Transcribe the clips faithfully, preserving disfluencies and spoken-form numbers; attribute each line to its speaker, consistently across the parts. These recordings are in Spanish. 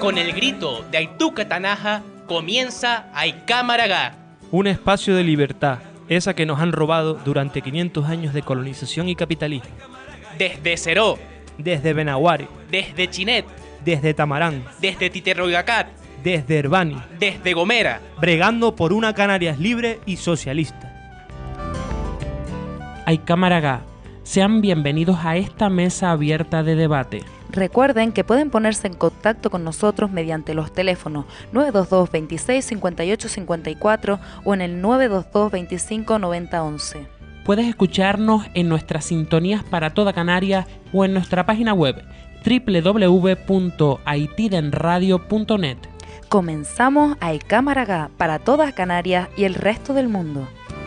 Speaker 1: Con el grito de Aituca Tanaja comienza Aicámaragá.
Speaker 2: Un espacio de libertad, esa que nos han robado durante quinientos años de colonización y capitalismo.
Speaker 1: Desde Ceró,
Speaker 2: Desde Benaguare,
Speaker 1: desde Chinet,
Speaker 2: desde Tamarán,
Speaker 1: desde Titerroyacat,
Speaker 2: desde Herbani,
Speaker 1: desde Gomera,
Speaker 2: bregando por una Canarias libre y socialista.
Speaker 3: Aicámaragá, sean bienvenidos a esta mesa abierta de debate.
Speaker 4: Recuerden que pueden ponerse en contacto con nosotros mediante los teléfonos nueve dos dos, veintiséis, cincuenta y ocho cincuenta y cuatro o en el nueve dos dos, veinticinco, noventa, once.
Speaker 3: Puedes escucharnos en nuestras sintonías para toda Canarias o en nuestra página web doble u doble u doble u punto aitidenradio punto net.
Speaker 4: Comenzamos Aicámaragá para todas Canarias y el resto del mundo.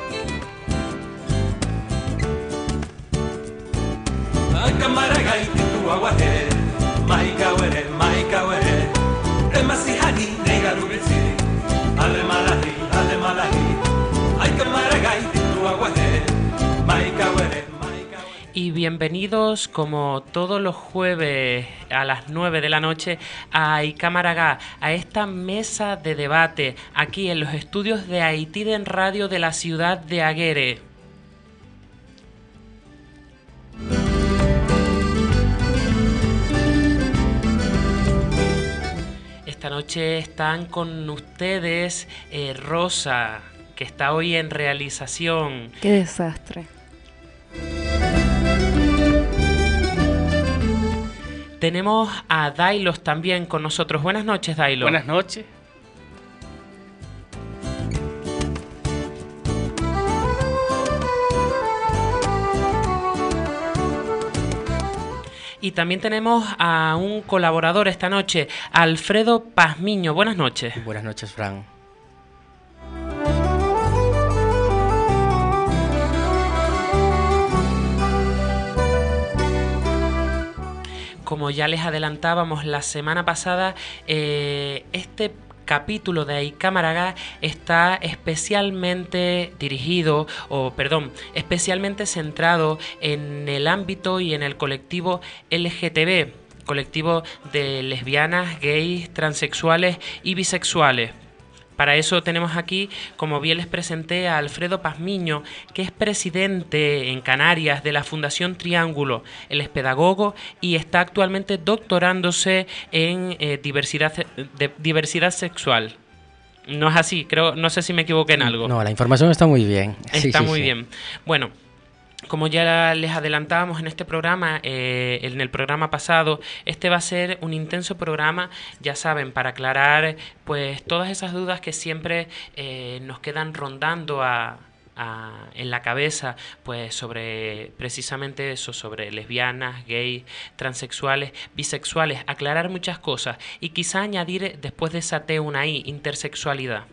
Speaker 5: Aicámaragá y tu aguaje, maikawere, maikawere, remasihani, negarubitsi, alemalahi, alemalahi, Aicámaragá y tu aguaje, maikawere.
Speaker 3: Y bienvenidos, como todos los jueves a las nueve de la noche, a Aicámaragá, a esta mesa de debate, aquí en los estudios de Aitiden Radio de la ciudad de Aguere. Esta noche están con ustedes eh, Rosa, que está hoy en realización.
Speaker 4: ¡Qué desastre!
Speaker 3: Tenemos a Dailos también con nosotros. Buenas noches, Dailos.
Speaker 1: Buenas noches.
Speaker 3: Y también tenemos a un colaborador esta noche, Alfredo Pazmiño. Buenas noches.
Speaker 6: Buenas noches, Fran.
Speaker 3: Como ya les adelantábamos la semana pasada, eh, este capítulo de Aicámaragá está especialmente dirigido, o perdón, especialmente centrado en el ámbito y en el colectivo L G T B, colectivo de lesbianas, gays, transexuales y bisexuales. Para eso tenemos aquí, como bien les presenté, a Alfredo Pazmiño, que es presidente en Canarias de la Fundación Triángulo. Él es pedagogo y está actualmente doctorándose en eh, diversidad, de, diversidad sexual. No es así, creo, no sé si me equivoqué en algo.
Speaker 6: No, la información está muy bien.
Speaker 3: Está
Speaker 6: sí, sí,
Speaker 3: muy
Speaker 6: sí.
Speaker 3: bien. Bueno, como ya les adelantábamos en este programa, eh, en el programa pasado, este va a ser un intenso programa, ya saben, para aclarar pues todas esas dudas que siempre eh, nos quedan rondando a, a, en la cabeza, pues sobre precisamente eso, sobre lesbianas, gays, transexuales, bisexuales, aclarar muchas cosas y quizá añadir después de esa T una I, intersexualidad.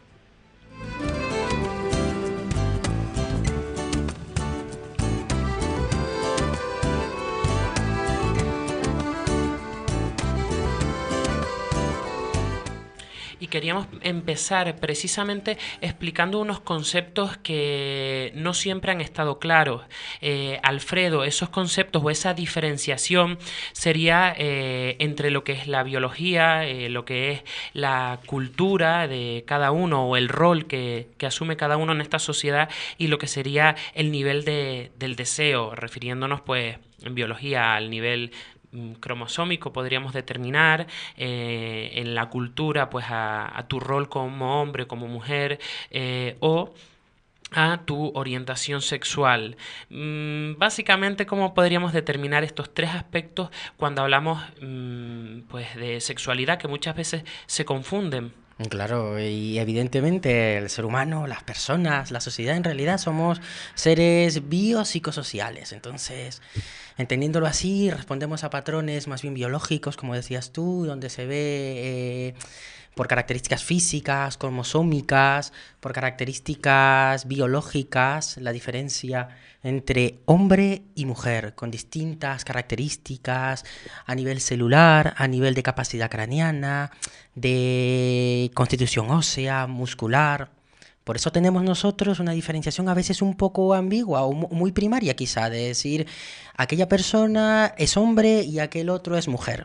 Speaker 3: Y queríamos empezar precisamente explicando unos conceptos que no siempre han estado claros. Eh, Alfredo, esos conceptos o esa diferenciación sería eh, entre lo que es la biología, eh, lo que es la cultura de cada uno o el rol que, que asume cada uno en esta sociedad y lo que sería el nivel de, del deseo, refiriéndonos pues en biología al nivel cromosómico, podríamos determinar, eh, en la cultura pues a, a tu rol como hombre, como mujer, eh, o a tu orientación sexual. Mm, básicamente, ¿cómo podríamos determinar estos tres aspectos cuando hablamos mm, pues de sexualidad, que muchas veces se confunden?
Speaker 6: Claro, y evidentemente el ser humano, las personas, la sociedad en realidad somos seres biopsicosociales. Entonces, entendiéndolo así, respondemos a patrones más bien biológicos, como decías tú, donde se ve eh, por características físicas, cromosómicas, por características biológicas, la diferencia entre hombre y mujer, con distintas características a nivel celular, a nivel de capacidad craneana, de constitución ósea, muscular. Por eso tenemos nosotros una diferenciación a veces un poco ambigua o muy primaria quizá, de decir aquella persona es hombre y aquel otro es mujer.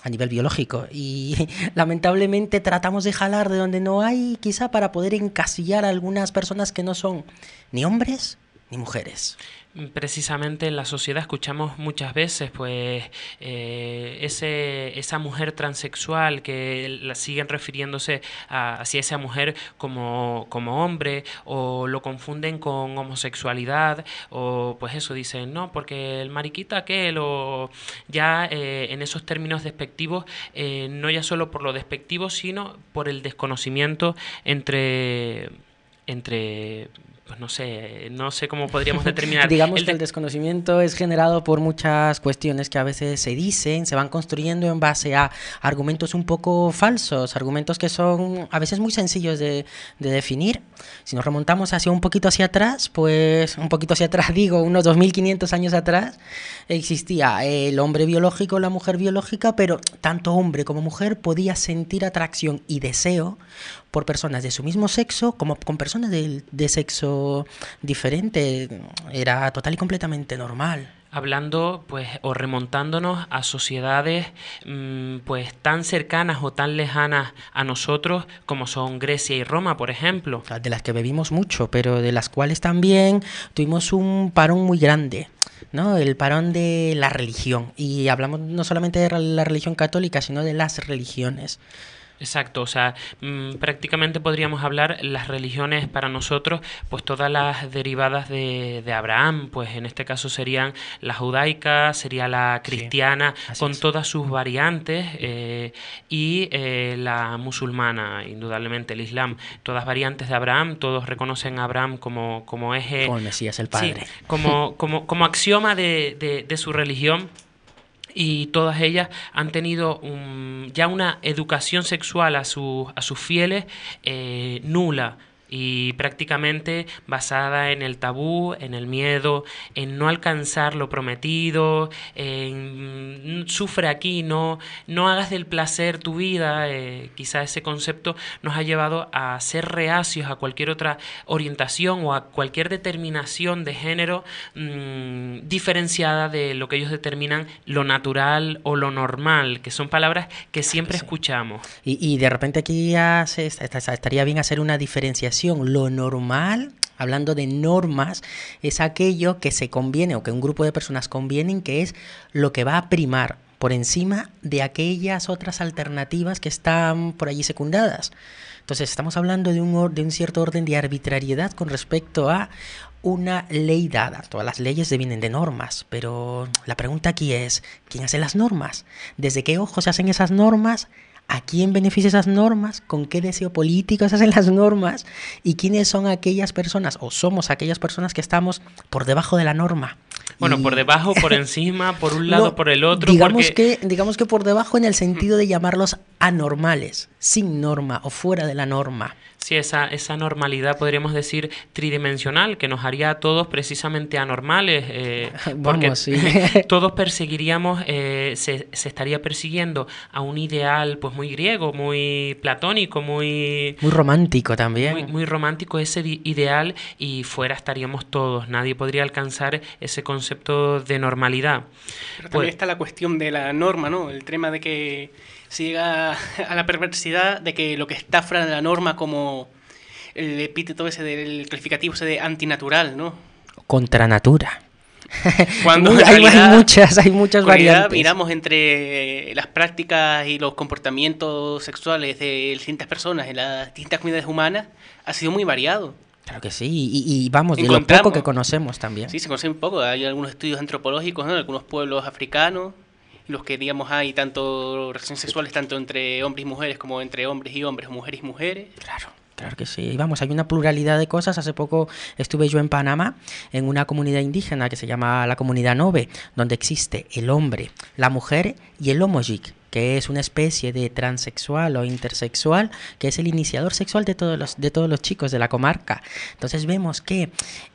Speaker 6: a nivel biológico. Y lamentablemente tratamos de jalar de donde no hay, quizá para poder encasillar a algunas personas que no son ni hombres ni mujeres.
Speaker 3: Precisamente en la sociedad escuchamos muchas veces pues eh, ese, esa mujer transexual que la siguen refiriéndose a, hacia esa mujer como, como hombre, o lo confunden con homosexualidad, o pues eso, dicen no, porque el mariquita aquel, o ya eh, en esos términos despectivos, eh, no ya solo por lo despectivo, sino por el desconocimiento entre... entre pues no sé, no sé cómo podríamos determinar.
Speaker 6: Digamos
Speaker 3: el
Speaker 6: que el desconocimiento es generado por muchas cuestiones que a veces se dicen, se van construyendo en base a argumentos un poco falsos, argumentos que son a veces muy sencillos de, de definir. Si nos remontamos hacia un poquito hacia atrás, pues un poquito hacia atrás, digo, unos dos mil quinientos años atrás, existía el hombre biológico, la mujer biológica, pero tanto hombre como mujer podía sentir atracción y deseo por personas de su mismo sexo como con personas de, de sexo diferente. Era total y completamente normal.
Speaker 3: Hablando, pues, o remontándonos a sociedades mmm, pues tan cercanas o tan lejanas a nosotros como son Grecia y Roma, por ejemplo.
Speaker 6: De las que bebimos mucho, pero de las cuales también tuvimos un parón muy grande, ¿no? El parón de la religión. Y hablamos no solamente de la religión católica, sino de las religiones.
Speaker 3: Exacto, o sea, mmm, prácticamente podríamos hablar las religiones para nosotros, pues todas las derivadas de, de Abraham, pues en este caso serían la judaica, sería la cristiana, sí, con es. todas sus variantes, eh, y eh, la musulmana, indudablemente el Islam, todas variantes de Abraham, todos reconocen a Abraham como, como eje...
Speaker 6: Como el Mesías, el Padre.
Speaker 3: Sí, como, como, como axioma de, de, de su religión. Y todas ellas han tenido un, ya una educación sexual a, su, a sus fieles eh, nula y prácticamente basada en el tabú, en el miedo, en no alcanzar lo prometido, en sufre aquí, no, no hagas del placer tu vida. Eh, quizá ese concepto nos ha llevado a ser reacios a cualquier otra orientación o a cualquier determinación de género mmm, diferenciada de lo que ellos determinan lo natural o lo normal, que son palabras que siempre sí. escuchamos.
Speaker 6: Y, y de repente aquí ya se, estaría bien hacer una diferenciación. Lo normal, hablando de normas, es aquello que se conviene o que un grupo de personas convienen, que es lo que va a primar por encima de aquellas otras alternativas que están por allí secundadas. Entonces estamos hablando de un, de un cierto orden de arbitrariedad con respecto a una ley dada. Todas las leyes vienen de normas, pero la pregunta aquí es, ¿quién hace las normas? ¿Desde qué ojos se hacen esas normas? ¿A quién beneficia esas normas? ¿Con qué deseo político se hacen las normas? ¿Y quiénes son aquellas personas, o somos aquellas personas que estamos por debajo de la norma?
Speaker 3: Bueno, y... por debajo, por encima, por un lado, no, por el otro.
Speaker 6: Digamos,
Speaker 3: porque...
Speaker 6: que, digamos que por debajo en el sentido de llamarlos anormales, sin norma o fuera de la norma.
Speaker 3: Sí, esa, esa normalidad, podríamos decir, tridimensional, que nos haría a todos precisamente anormales, eh, porque
Speaker 6: Vamos, sí.
Speaker 3: todos perseguiríamos, eh, se, se estaría persiguiendo a un ideal pues muy griego, muy platónico, muy...
Speaker 6: Muy romántico también.
Speaker 3: Muy, muy romántico ese ideal, y fuera estaríamos todos, nadie podría alcanzar ese concepto de normalidad.
Speaker 1: Pero también
Speaker 3: pues,
Speaker 1: está la cuestión de la norma, ¿no? El tema de que se llega a la perversidad de que lo que está fuera de la norma, como el epíteto ese del calificativo ese de antinatural, ¿no?
Speaker 6: Contra natura.
Speaker 1: Cuando
Speaker 6: Muy,
Speaker 1: en
Speaker 6: hay,
Speaker 1: realidad,
Speaker 6: hay muchas, hay muchas variantes.
Speaker 1: Miramos entre las prácticas y los comportamientos sexuales de distintas personas en las distintas comunidades humanas, ha sido muy variado.
Speaker 6: Claro que sí, y, y vamos, de lo poco que conocemos también.
Speaker 1: Sí, se conoce un poco. Hay algunos estudios antropológicos, ¿no? En algunos pueblos africanos, los que, digamos, hay tanto relaciones sexuales tanto entre hombres y mujeres como entre hombres y hombres o mujeres y mujeres.
Speaker 6: Claro, claro que sí. Y vamos, hay una pluralidad de cosas. Hace poco estuve yo en Panamá, en una comunidad indígena que se llama la comunidad Nobe, donde existe el hombre, la mujer y el homojik, que es una especie de transexual o intersexual, que es el iniciador sexual de todos los, de todos los chicos de la comarca. Entonces vemos que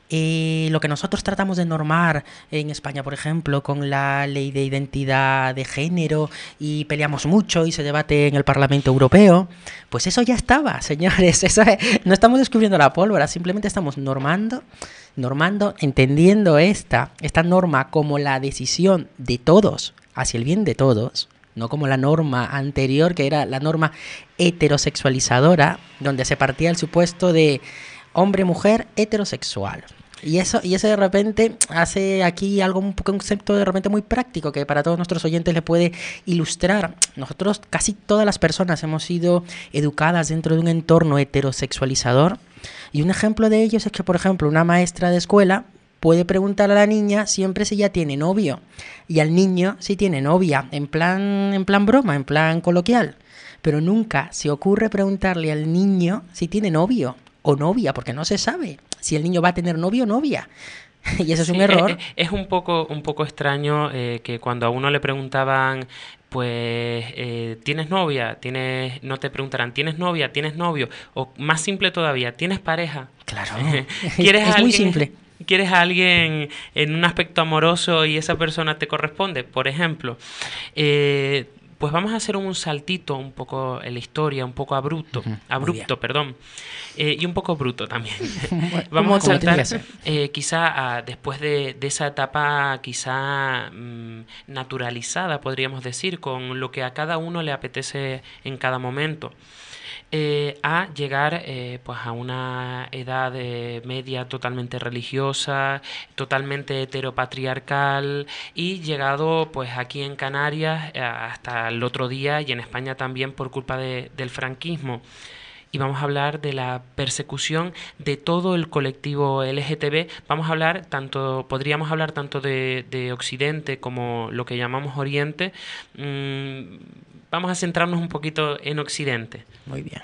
Speaker 6: eh, lo que nosotros tratamos de normar en España, por ejemplo, con la ley de identidad de género, y peleamos mucho y se debate en el Parlamento Europeo, pues eso ya estaba, señores. Eso es, no estamos descubriendo la pólvora, simplemente estamos normando, normando, entendiendo esta, esta norma como la decisión de todos, hacia el bien de todos, no como la norma anterior, que era la norma heterosexualizadora, donde se partía el supuesto de hombre-mujer heterosexual. Y eso, y eso de repente hace aquí algo, un concepto de repente muy práctico que para todos nuestros oyentes le puede ilustrar. Nosotros, casi todas las personas, hemos sido educadas dentro de un entorno heterosexualizador. Y un ejemplo de ello es que, por ejemplo, una maestra de escuela puede preguntar a la niña siempre si ya tiene novio y al niño si tiene novia, en plan, en plan broma, en plan coloquial. Pero nunca se ocurre preguntarle al niño si tiene novio o novia, porque no se sabe si el niño va a tener novio o novia. Y eso es
Speaker 3: sí,
Speaker 6: un error.
Speaker 3: Es, es un poco, un poco extraño eh, que cuando a uno le preguntaban, pues, eh, ¿tienes novia? ¿Tienes, no te preguntarán, ¿tienes novia? ¿Tienes novio? O más simple todavía, ¿tienes pareja?
Speaker 6: Claro,
Speaker 3: ¿Quieres
Speaker 6: es,
Speaker 3: a
Speaker 6: es muy
Speaker 3: alguien,
Speaker 6: simple.
Speaker 3: ¿Quieres a alguien en un aspecto amoroso y esa persona te corresponde? Por ejemplo, eh, pues vamos a hacer un saltito un poco en la historia, un poco abrupto,
Speaker 6: Uh-huh,
Speaker 3: abrupto, perdón, eh, y un poco bruto también.
Speaker 6: Bueno,
Speaker 3: Vamos a
Speaker 6: como tiene que
Speaker 3: saltar
Speaker 6: ser.
Speaker 3: eh, quizá a, después de, de esa etapa quizá mm, naturalizada, podríamos decir, con lo que a cada uno le apetece en cada momento. Eh, a llegar eh, pues a una edad eh, media totalmente religiosa, totalmente heteropatriarcal y llegado pues aquí en Canarias eh, hasta el otro día y en España también por culpa de, del franquismo. Y vamos a hablar de la persecución de todo el colectivo L G T B. Vamos a hablar tanto, podríamos hablar tanto de, de Occidente como lo que llamamos Oriente. Mm, vamos a centrarnos un poquito en Occidente.
Speaker 6: Muy bien.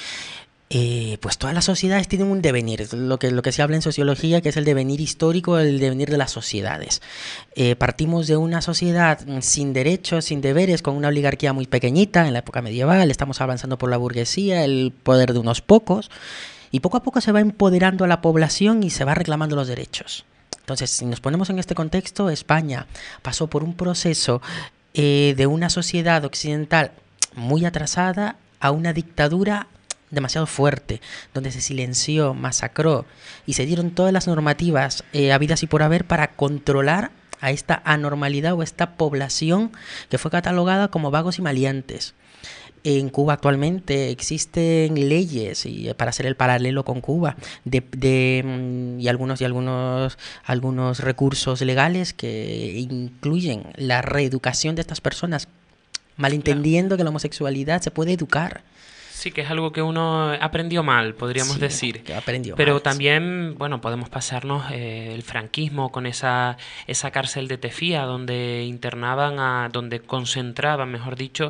Speaker 6: Eh, pues todas las sociedades tienen un devenir, lo que, lo que se habla en sociología, que es el devenir histórico, el devenir de las sociedades. Eh, partimos de una sociedad sin derechos, sin deberes, con una oligarquía muy pequeñita en la época medieval, estamos avanzando por la burguesía, el poder de unos pocos, y poco a poco se va empoderando a la población y se va reclamando los derechos. Entonces, si nos ponemos en este contexto, España pasó por un proceso eh, de una sociedad occidental muy atrasada a una dictadura demasiado fuerte, donde se silenció, masacró y se dieron todas las normativas eh, habidas y por haber para controlar a esta anormalidad o esta población que fue catalogada como vagos y maleantes. En Cuba actualmente existen leyes, y para hacer el paralelo con Cuba, de, de, y algunos y algunos algunos recursos legales que incluyen la reeducación de estas personas, malentendiendo claro. que la homosexualidad se puede educar.
Speaker 3: Sí, que es algo que uno aprendió mal, podríamos
Speaker 6: Sí,
Speaker 3: decir.
Speaker 6: Que aprendió
Speaker 3: Pero
Speaker 6: mal,
Speaker 3: también, sí. bueno, podemos pasarnos eh, el franquismo con esa esa cárcel de Tefía, donde internaban, a, donde concentraban, mejor dicho,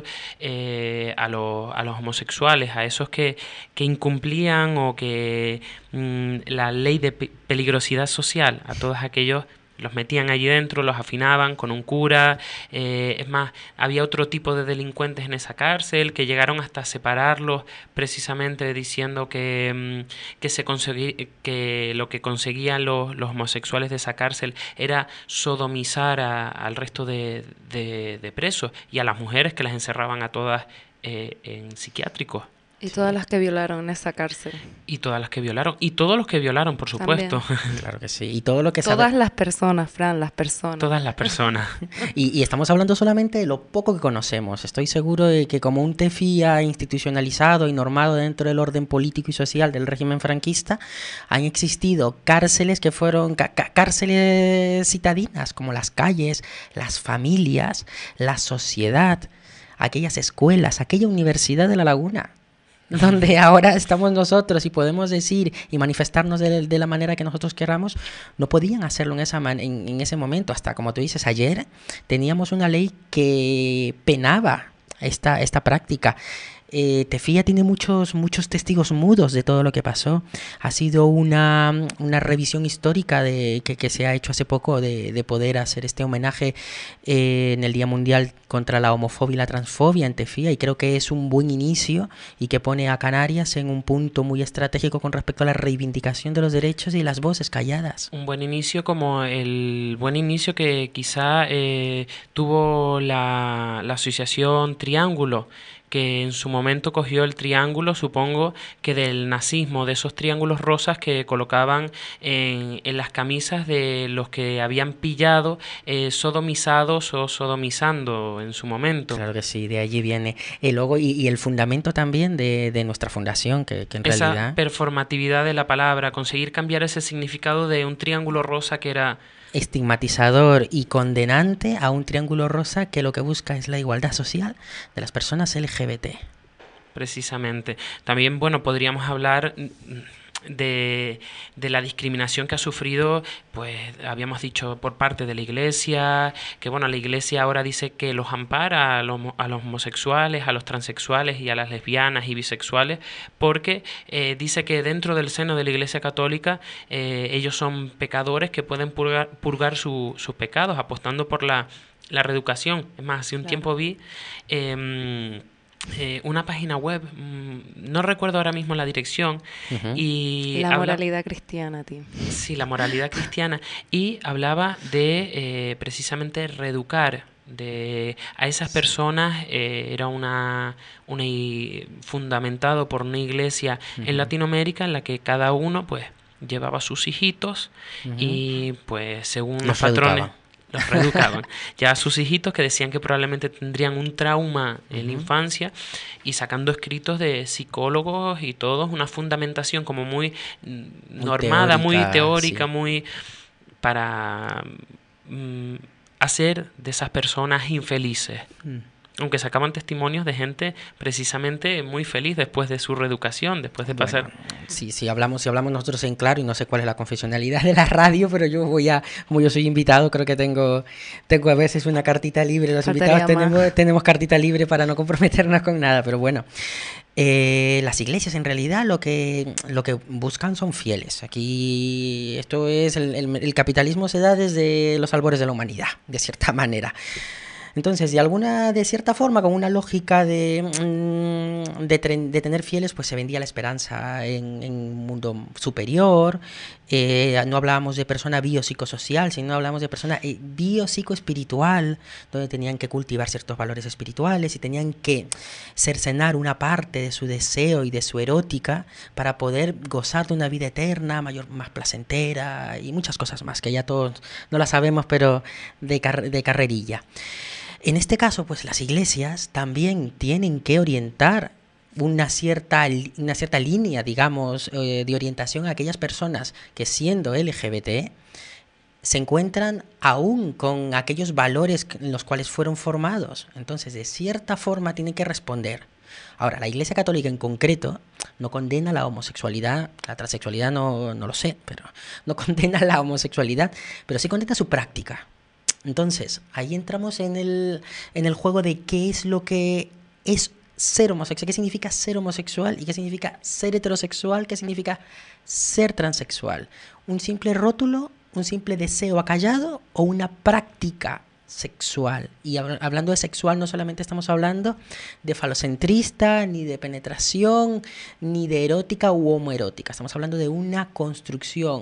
Speaker 3: eh, a, lo, a los homosexuales, a esos que, que incumplían o que mmm, la ley de pe- peligrosidad social, a todos aquellos. Los metían allí dentro, los afinaban con un cura. Eh, es más, había otro tipo de delincuentes en esa cárcel que llegaron hasta separarlos, precisamente diciendo que, que, se conseguí, que lo que conseguían los, los homosexuales de esa cárcel era sodomizar a, al resto de, de, de presos y a las mujeres, que las encerraban a todas eh, en psiquiátricos.
Speaker 7: Y todas las que violaron en esa cárcel.
Speaker 3: Y todas las que violaron. Y todos los que violaron, por supuesto.
Speaker 6: Claro que sí. Y todo lo que
Speaker 7: Todas
Speaker 6: sabe...
Speaker 7: las personas, Fran, las personas.
Speaker 3: Todas las personas.
Speaker 6: y, y estamos hablando solamente de lo poco que conocemos. Estoy seguro de que como un TEFIA institucionalizado y normado dentro del orden político y social del régimen franquista, han existido cárceles que fueron ca- ca- cárceles citadinas, como las calles, las familias, la sociedad, aquellas escuelas, aquella universidad de La Laguna, donde ahora estamos nosotros y podemos decir y manifestarnos de, de la manera que nosotros queramos. No podían hacerlo en, esa man, en, en ese momento. Hasta, como tú dices, ayer teníamos una ley que penaba esta, esta práctica. Eh, Tefía tiene muchos, muchos testigos mudos de todo lo que pasó. Ha sido una, una revisión histórica de, que, que se ha hecho hace poco de, de poder hacer este homenaje eh, en el Día Mundial contra la homofobia y la transfobia en Tefía, y creo que es un buen inicio y que pone a Canarias en un punto muy estratégico con respecto a la reivindicación de los derechos y las voces calladas.
Speaker 3: Un buen inicio, como el buen inicio que quizá eh, tuvo la, la asociación Triángulo, que en su momento cogió el triángulo, supongo que del nazismo, de esos triángulos rosas que colocaban en, en las camisas de los que habían pillado eh, sodomizados o sodomizando en su momento.
Speaker 6: Claro que sí, de allí viene el logo y, y el fundamento también de, de nuestra fundación, que, que en
Speaker 3: Esa
Speaker 6: realidad...
Speaker 3: performatividad de la palabra, conseguir cambiar ese significado de un triángulo rosa que era...
Speaker 6: estigmatizador y condenante a un triángulo rosa que lo que busca es la igualdad social de las personas L G B T.
Speaker 3: Precisamente. También, bueno, podríamos hablar de, de la discriminación que ha sufrido, pues habíamos dicho, por parte de la Iglesia, que bueno, la Iglesia ahora dice que los ampara a los, a los homosexuales, a los transexuales y a las lesbianas y bisexuales, porque eh, dice que dentro del seno de la Iglesia Católica eh, ellos son pecadores que pueden purgar, purgar su, sus pecados, apostando por la, la reeducación. Es más, hace un claro. tiempo vi... Eh, Eh, una página web, mmm, no recuerdo ahora mismo la dirección, uh-huh. y
Speaker 7: la
Speaker 3: habla...
Speaker 7: moralidad cristiana, tío.
Speaker 3: Sí, la moralidad cristiana, y hablaba de eh, precisamente reeducar de a esas personas. Eh, era una, una fundamentado por una iglesia uh-huh. en Latinoamérica en la que cada uno pues llevaba sus hijitos uh-huh. y pues según los, los patrones los reeducaban. Ya a sus hijitos, que decían que probablemente tendrían un trauma en uh-huh. la infancia, y sacando escritos de psicólogos y todos, una fundamentación como muy, muy normada, teórica, muy teórica, sí. muy para mm, hacer de esas personas infelices. Uh-huh. Aunque sacaban testimonios de gente precisamente muy feliz después de su reeducación, después de pasar...
Speaker 6: Bueno, sí, sí, hablamos, si hablamos nosotros en claro, y no sé cuál es la confesionalidad de la radio, pero yo voy a, como yo soy invitado, creo que tengo, tengo a veces una cartita libre. Los Faltaría invitados tenemos, tenemos cartita libre para no comprometernos con nada, pero bueno. Eh, las iglesias en realidad lo que, lo que buscan son fieles. Aquí esto es, el, el, el capitalismo se da desde los albores de la humanidad, de cierta manera. Entonces, de alguna, de cierta forma, con una lógica de, de, de tener fieles, pues se vendía la esperanza en, en un mundo superior. Eh, no hablábamos de persona biopsicosocial, sino hablábamos de persona eh, biopsicoespiritual, donde tenían que cultivar ciertos valores espirituales y tenían que cercenar una parte de su deseo y de su erótica para poder gozar de una vida eterna, mayor, más placentera y muchas cosas más, que ya todos no las sabemos, pero de, car- de carrerilla. En este caso, pues las iglesias también tienen que orientar una cierta, una cierta línea, digamos, eh, de orientación a aquellas personas que, siendo L G B T, se encuentran aún con aquellos valores en los cuales fueron formados. Entonces, de cierta forma, tienen que responder. Ahora, la Iglesia Católica en concreto no condena la homosexualidad, la transexualidad no, no lo sé, pero no condena la homosexualidad, pero sí condena su práctica. Entonces, ahí entramos en el, en el juego de qué es lo que es ser homosexual, qué significa ser homosexual y qué significa ser heterosexual, qué significa ser transexual. ¿Un simple rótulo, un simple deseo acallado o una práctica sexual? Y hab- hablando de sexual, no solamente estamos hablando de falocentrista, ni de penetración, ni de erótica u homoerótica. Estamos hablando de una construcción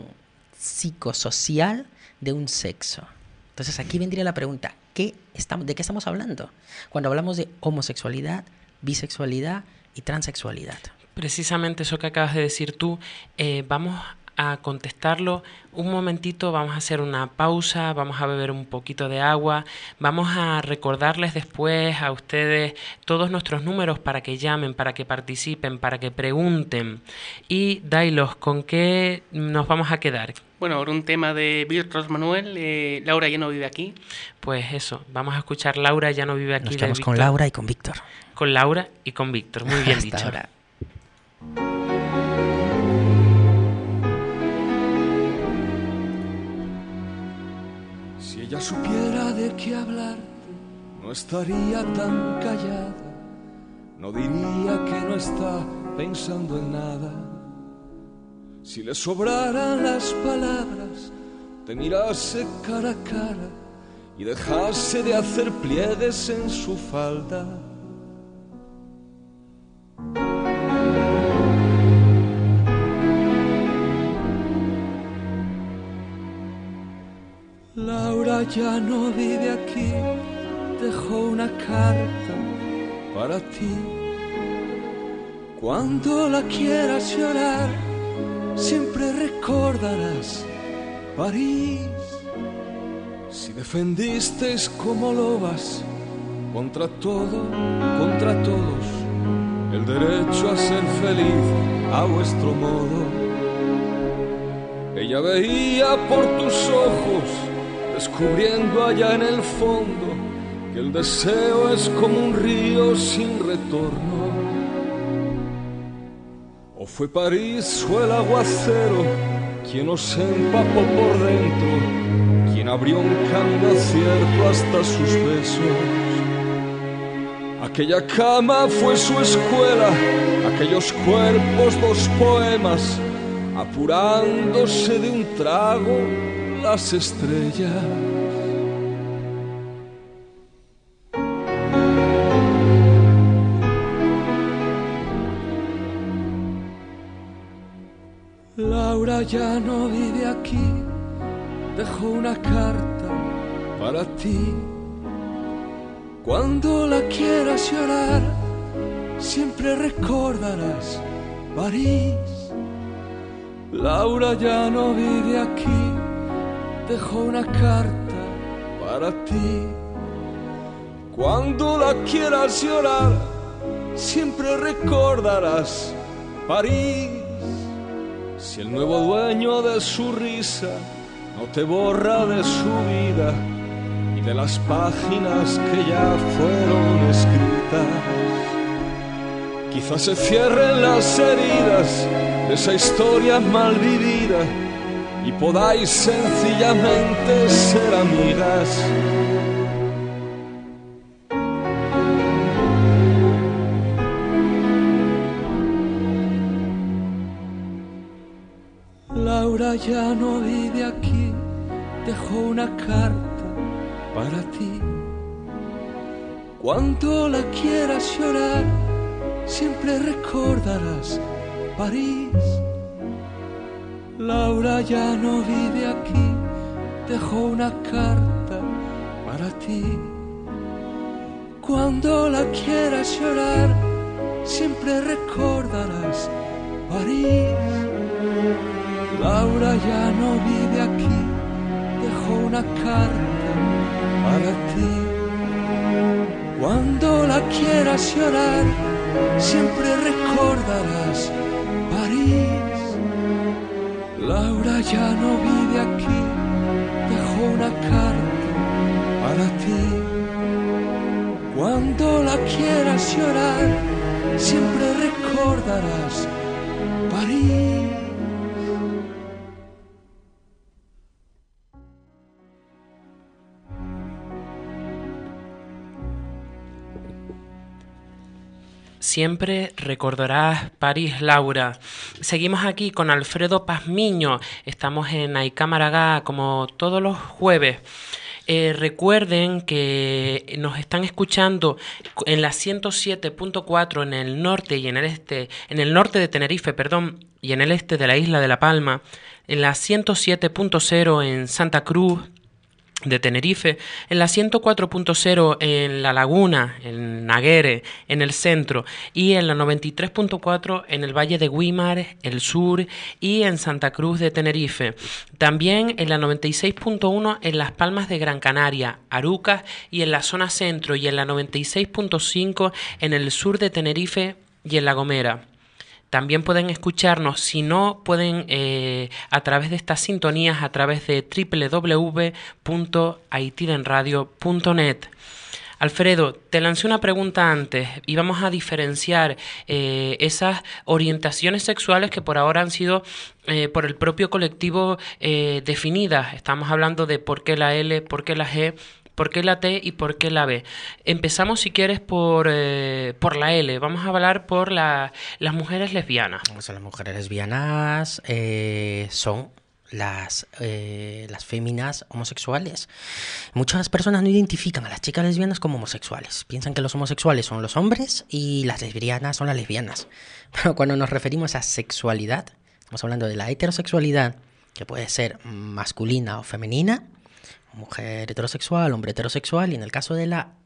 Speaker 6: psicosocial de un sexo. Entonces aquí vendría la pregunta, ¿qué estamos, ¿de qué estamos hablando cuando hablamos de homosexualidad, bisexualidad y transexualidad?
Speaker 3: Precisamente eso que acabas de decir tú, eh, vamos a contestarlo un momentito, vamos a hacer una pausa, vamos a beber un poquito de agua, vamos a recordarles después a ustedes todos nuestros números para que llamen, para que participen, para que pregunten. Y Dailos, ¿con qué nos vamos a quedar?
Speaker 1: Bueno, ahora un tema de Víctor Manuel, eh, Laura ya no vive aquí.
Speaker 3: Pues eso, vamos a escuchar Laura ya no vive aquí.
Speaker 6: Nos quedamos con Laura y con Víctor.
Speaker 3: Con Laura y con Víctor, muy bien
Speaker 6: Hasta
Speaker 3: dicho.
Speaker 6: Ahora.
Speaker 5: Si ella supiera de qué hablarte, no estaría tan callada, no diría que no está pensando en nada. Si le sobraran las palabras, te mirase cara a cara y dejase de hacer pliegues en su falda. Laura ya no vive aquí, dejó una carta para ti. Cuando la quieras llorar, siempre recordarás París. Si defendisteis como lobas contra todo, contra todos, el derecho a ser feliz a vuestro modo. Ella veía por tus ojos, descubriendo allá en el fondo que el deseo es como un río sin retorno. O fue París o el aguacero quien os empapó por dentro, quien abrió un camino cierto hasta sus besos. Aquella cama fue su escuela, aquellos cuerpos dos poemas, apurándose de un trago las estrellas. Laura ya no vive aquí, dejó una carta para ti. Cuando la quieras llorar, siempre recordarás París. Laura ya no vive aquí, dejó una carta para ti. Cuando la quieras llorar, siempre recordarás París. Si el nuevo dueño de su risa no te borra de su vida y de las páginas que ya fueron escritas, quizás se cierren las heridas de esa historia mal vivida y podáis sencillamente ser amigas. Laura ya no vive aquí, dejó una carta para ti. Cuando la quieras llorar, siempre recordarás París. Laura ya no vive aquí, dejó una carta para ti. Cuando la quieras llorar, siempre recordarás París. Laura ya no vive aquí, dejó una carta para ti. Cuando la quieras llorar, siempre recordarás París. Laura ya no vive aquí, dejó una carta para ti. Cuando la quieras llorar, siempre recordarás París.
Speaker 3: Siempre recordarás París, Laura. Seguimos aquí con Alfredo Pazmiño. Estamos en Aicámaragá como todos los jueves. Eh, recuerden que nos están escuchando en la ciento siete punto cuatro en el norte y en el este, en el norte de Tenerife, perdón, y en el este de la isla de La Palma, en la ciento siete punto cero en Santa Cruz de Tenerife, en la ciento cuatro punto cero en La Laguna, en Naguere, en el centro, y en la noventa y tres punto cuatro en el Valle de Güímar, el sur, y en Santa Cruz de Tenerife. También en la noventa y seis punto uno en Las Palmas de Gran Canaria, Arucas, y en la zona centro, y en la noventa y seis punto cinco en el sur de Tenerife y en La Gomera. También pueden escucharnos, si no pueden, eh, a través de estas sintonías, a través de doble u doble u doble u punto haitidenradio punto net. Alfredo, te lancé una pregunta antes y vamos a diferenciar eh, esas orientaciones sexuales que por ahora han sido eh, por el propio colectivo eh, definidas. Estamos hablando de por qué la L, por qué la G, por qué la T y por qué la B. Empezamos, si quieres, por, eh, por la L. Vamos a hablar por la, las mujeres lesbianas.
Speaker 6: O sea, las mujeres lesbianas eh, son las, eh, las féminas homosexuales. Muchas personas no identifican a las chicas lesbianas como homosexuales. Piensan que los homosexuales son los hombres y las lesbianas son las lesbianas. Pero cuando nos referimos a sexualidad, estamos hablando de la heterosexualidad, que puede ser masculina o femenina, mujer heterosexual, hombre heterosexual, y en el caso de la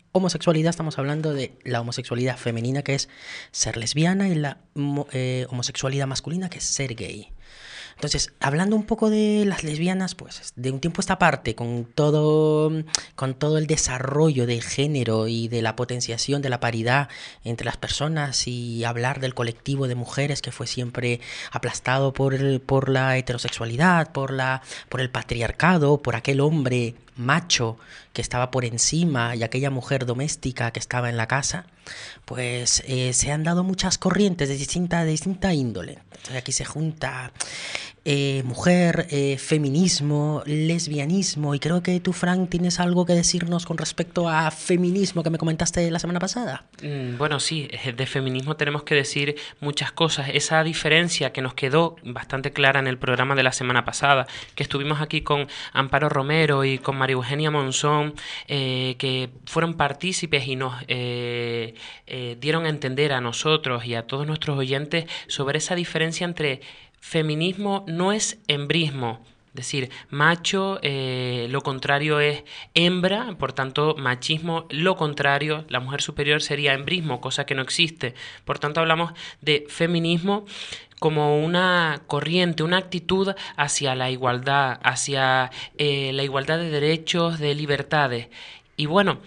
Speaker 6: homosexualidad estamos hablando de la homosexualidad femenina, que es ser lesbiana, y la eh, homosexualidad masculina, que es ser gay. Entonces, hablando un poco de las lesbianas, pues de un tiempo a esta parte, con todo, con todo el desarrollo del género y de la potenciación de la paridad entre las personas, y hablar del colectivo de mujeres que fue siempre aplastado por, el, por la heterosexualidad, por, la, por el patriarcado, por aquel hombre macho que estaba por encima y aquella mujer doméstica que estaba en la casa, pues eh, se han dado muchas corrientes de distinta, de distinta índole. Entonces, aquí se junta eh, mujer, eh, feminismo, lesbianismo, y creo que tú, Frank, tienes algo que decirnos con respecto a feminismo que me comentaste la semana pasada.
Speaker 3: Mm, bueno, sí, de feminismo tenemos que decir muchas cosas. Esa diferencia que nos quedó bastante clara en el programa de la semana pasada, que estuvimos aquí con Amparo Romero y con María Eugenia Monzón, eh, que fueron partícipes y nos eh, eh, dieron a entender a nosotros y a todos nuestros oyentes sobre esa diferencia entre feminismo no es hembrismo, es decir, macho, eh, lo contrario es hembra, por tanto machismo, lo contrario, la mujer superior sería hembrismo, cosa que no existe. Por tanto, hablamos de feminismo como una corriente, una actitud hacia la igualdad, hacia eh, la igualdad de derechos, de libertades. Y bueno,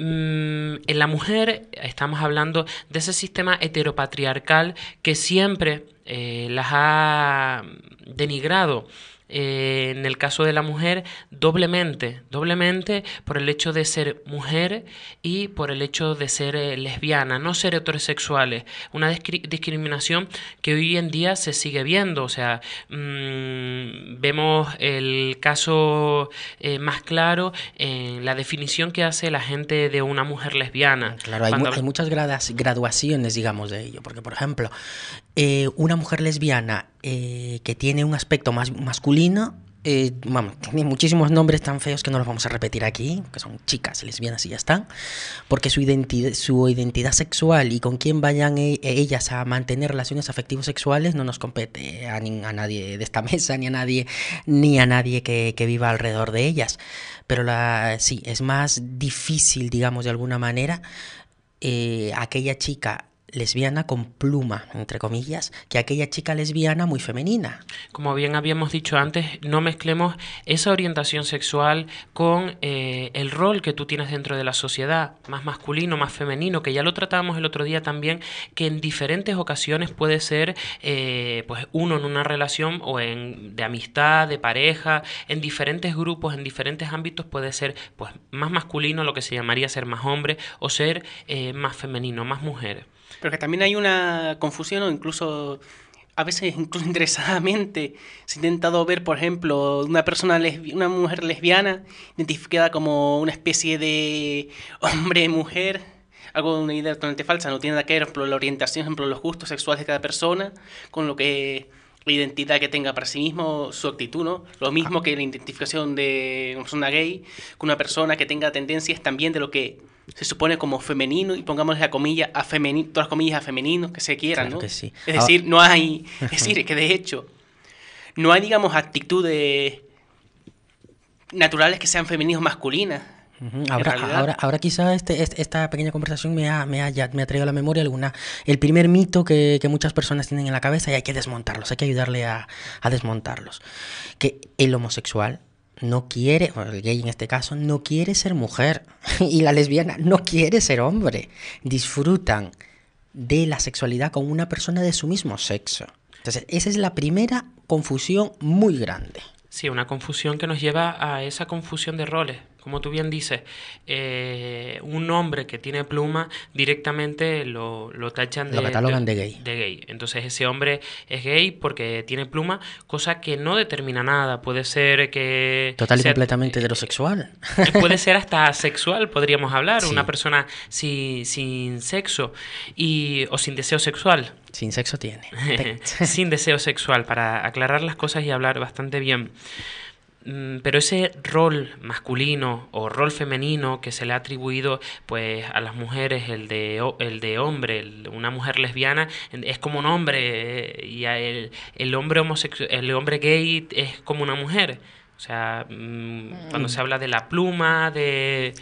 Speaker 3: en la mujer estamos hablando de ese sistema heteropatriarcal que siempre eh, las ha denigrado. Eh, en el caso de la mujer, doblemente, doblemente por el hecho de ser mujer y por el hecho de ser eh, lesbiana, no ser heterosexuales, una discriminación que hoy en día se sigue viendo. O sea, mmm, vemos el caso eh, más claro en la definición que hace la gente de una mujer lesbiana.
Speaker 6: Claro, hay, mu hay muchas gradas, graduaciones, digamos, de ello, porque, por ejemplo, eh, una mujer lesbiana eh, que tiene un aspecto más masculino, Eh, vamos, tiene muchísimos nombres tan feos que no los vamos a repetir aquí, que son chicas lesbianas y ya están, porque su identidad, su identidad sexual y con quién vayan e ellas a mantener relaciones afectivos sexuales no nos compete a, ni a nadie de esta mesa, ni a nadie, ni a nadie que, que viva alrededor de ellas. Pero la, sí, es más difícil, digamos, de alguna manera, eh, aquella chica lesbiana con pluma, entre comillas, que aquella chica lesbiana muy femenina.
Speaker 3: Como bien habíamos dicho antes, no mezclemos esa orientación sexual con eh, el rol que tú tienes dentro de la sociedad, más masculino, más femenino, que ya lo tratábamos el otro día también, que en diferentes ocasiones puede ser eh, pues uno en una relación o en, de amistad, de pareja, en diferentes grupos, en diferentes ámbitos puede ser pues más masculino, lo que se llamaría ser más hombre, o ser eh, más femenino, más mujer.
Speaker 1: Pero que también hay una confusión, o incluso, a veces incluso interesadamente, se ha intentado ver, por ejemplo, una persona lesbi una mujer lesbiana identificada como una especie de hombre-mujer, algo, una idea totalmente falsa, no tiene nada que ver, por ejemplo, la orientación, por ejemplo, los gustos sexuales de cada persona, con lo que la identidad que tenga para sí mismo, su actitud, ¿no? Lo mismo que la identificación de una persona gay con una persona que tenga tendencias también de lo que se supone como femenino, y pongamos la comilla a femenino, todas las comillas a femenino que se quieran,
Speaker 6: claro,
Speaker 1: ¿no?
Speaker 6: Que sí.
Speaker 1: Es decir, no hay, es decir, que de hecho no hay, digamos, actitudes naturales que sean femeninos masculinas.
Speaker 6: Uh-huh. Ahora, ahora, ahora quizá este, este, esta pequeña conversación me ha, me, ha, ya, me ha traído a la memoria alguna, el primer mito que, que muchas personas tienen en la cabeza, y hay que desmontarlos, hay que ayudarle a, a desmontarlos. Que el homosexual no quiere, o el gay en este caso, no quiere ser mujer, y la lesbiana no quiere ser hombre. Disfrutan de la sexualidad con una persona de su mismo sexo. Entonces, esa es la primera confusión muy grande.
Speaker 3: Sí, una confusión que nos lleva a esa confusión de roles. Como tú bien dices, eh, un hombre que tiene pluma directamente lo, lo tachan de...
Speaker 6: Lo catalogan de, de gay.
Speaker 3: De gay. Entonces ese hombre es gay porque tiene pluma, cosa que no determina nada. Puede ser que...
Speaker 6: Total y
Speaker 3: sea,
Speaker 6: completamente heterosexual.
Speaker 3: Puede ser hasta asexual, podríamos hablar.
Speaker 6: Sí.
Speaker 3: Una persona sin, sin sexo y, o sin deseo sexual.
Speaker 6: Sin sexo tiene.
Speaker 3: Sin deseo sexual, para aclarar las cosas y hablar bastante bien. Pero ese rol masculino o rol femenino que se le ha atribuido pues a las mujeres, el de el de hombre, el, una mujer lesbiana es como un hombre, y el, el hombre homosexual, el hombre gay es como una mujer. O sea, mmm, cuando se habla de la pluma, de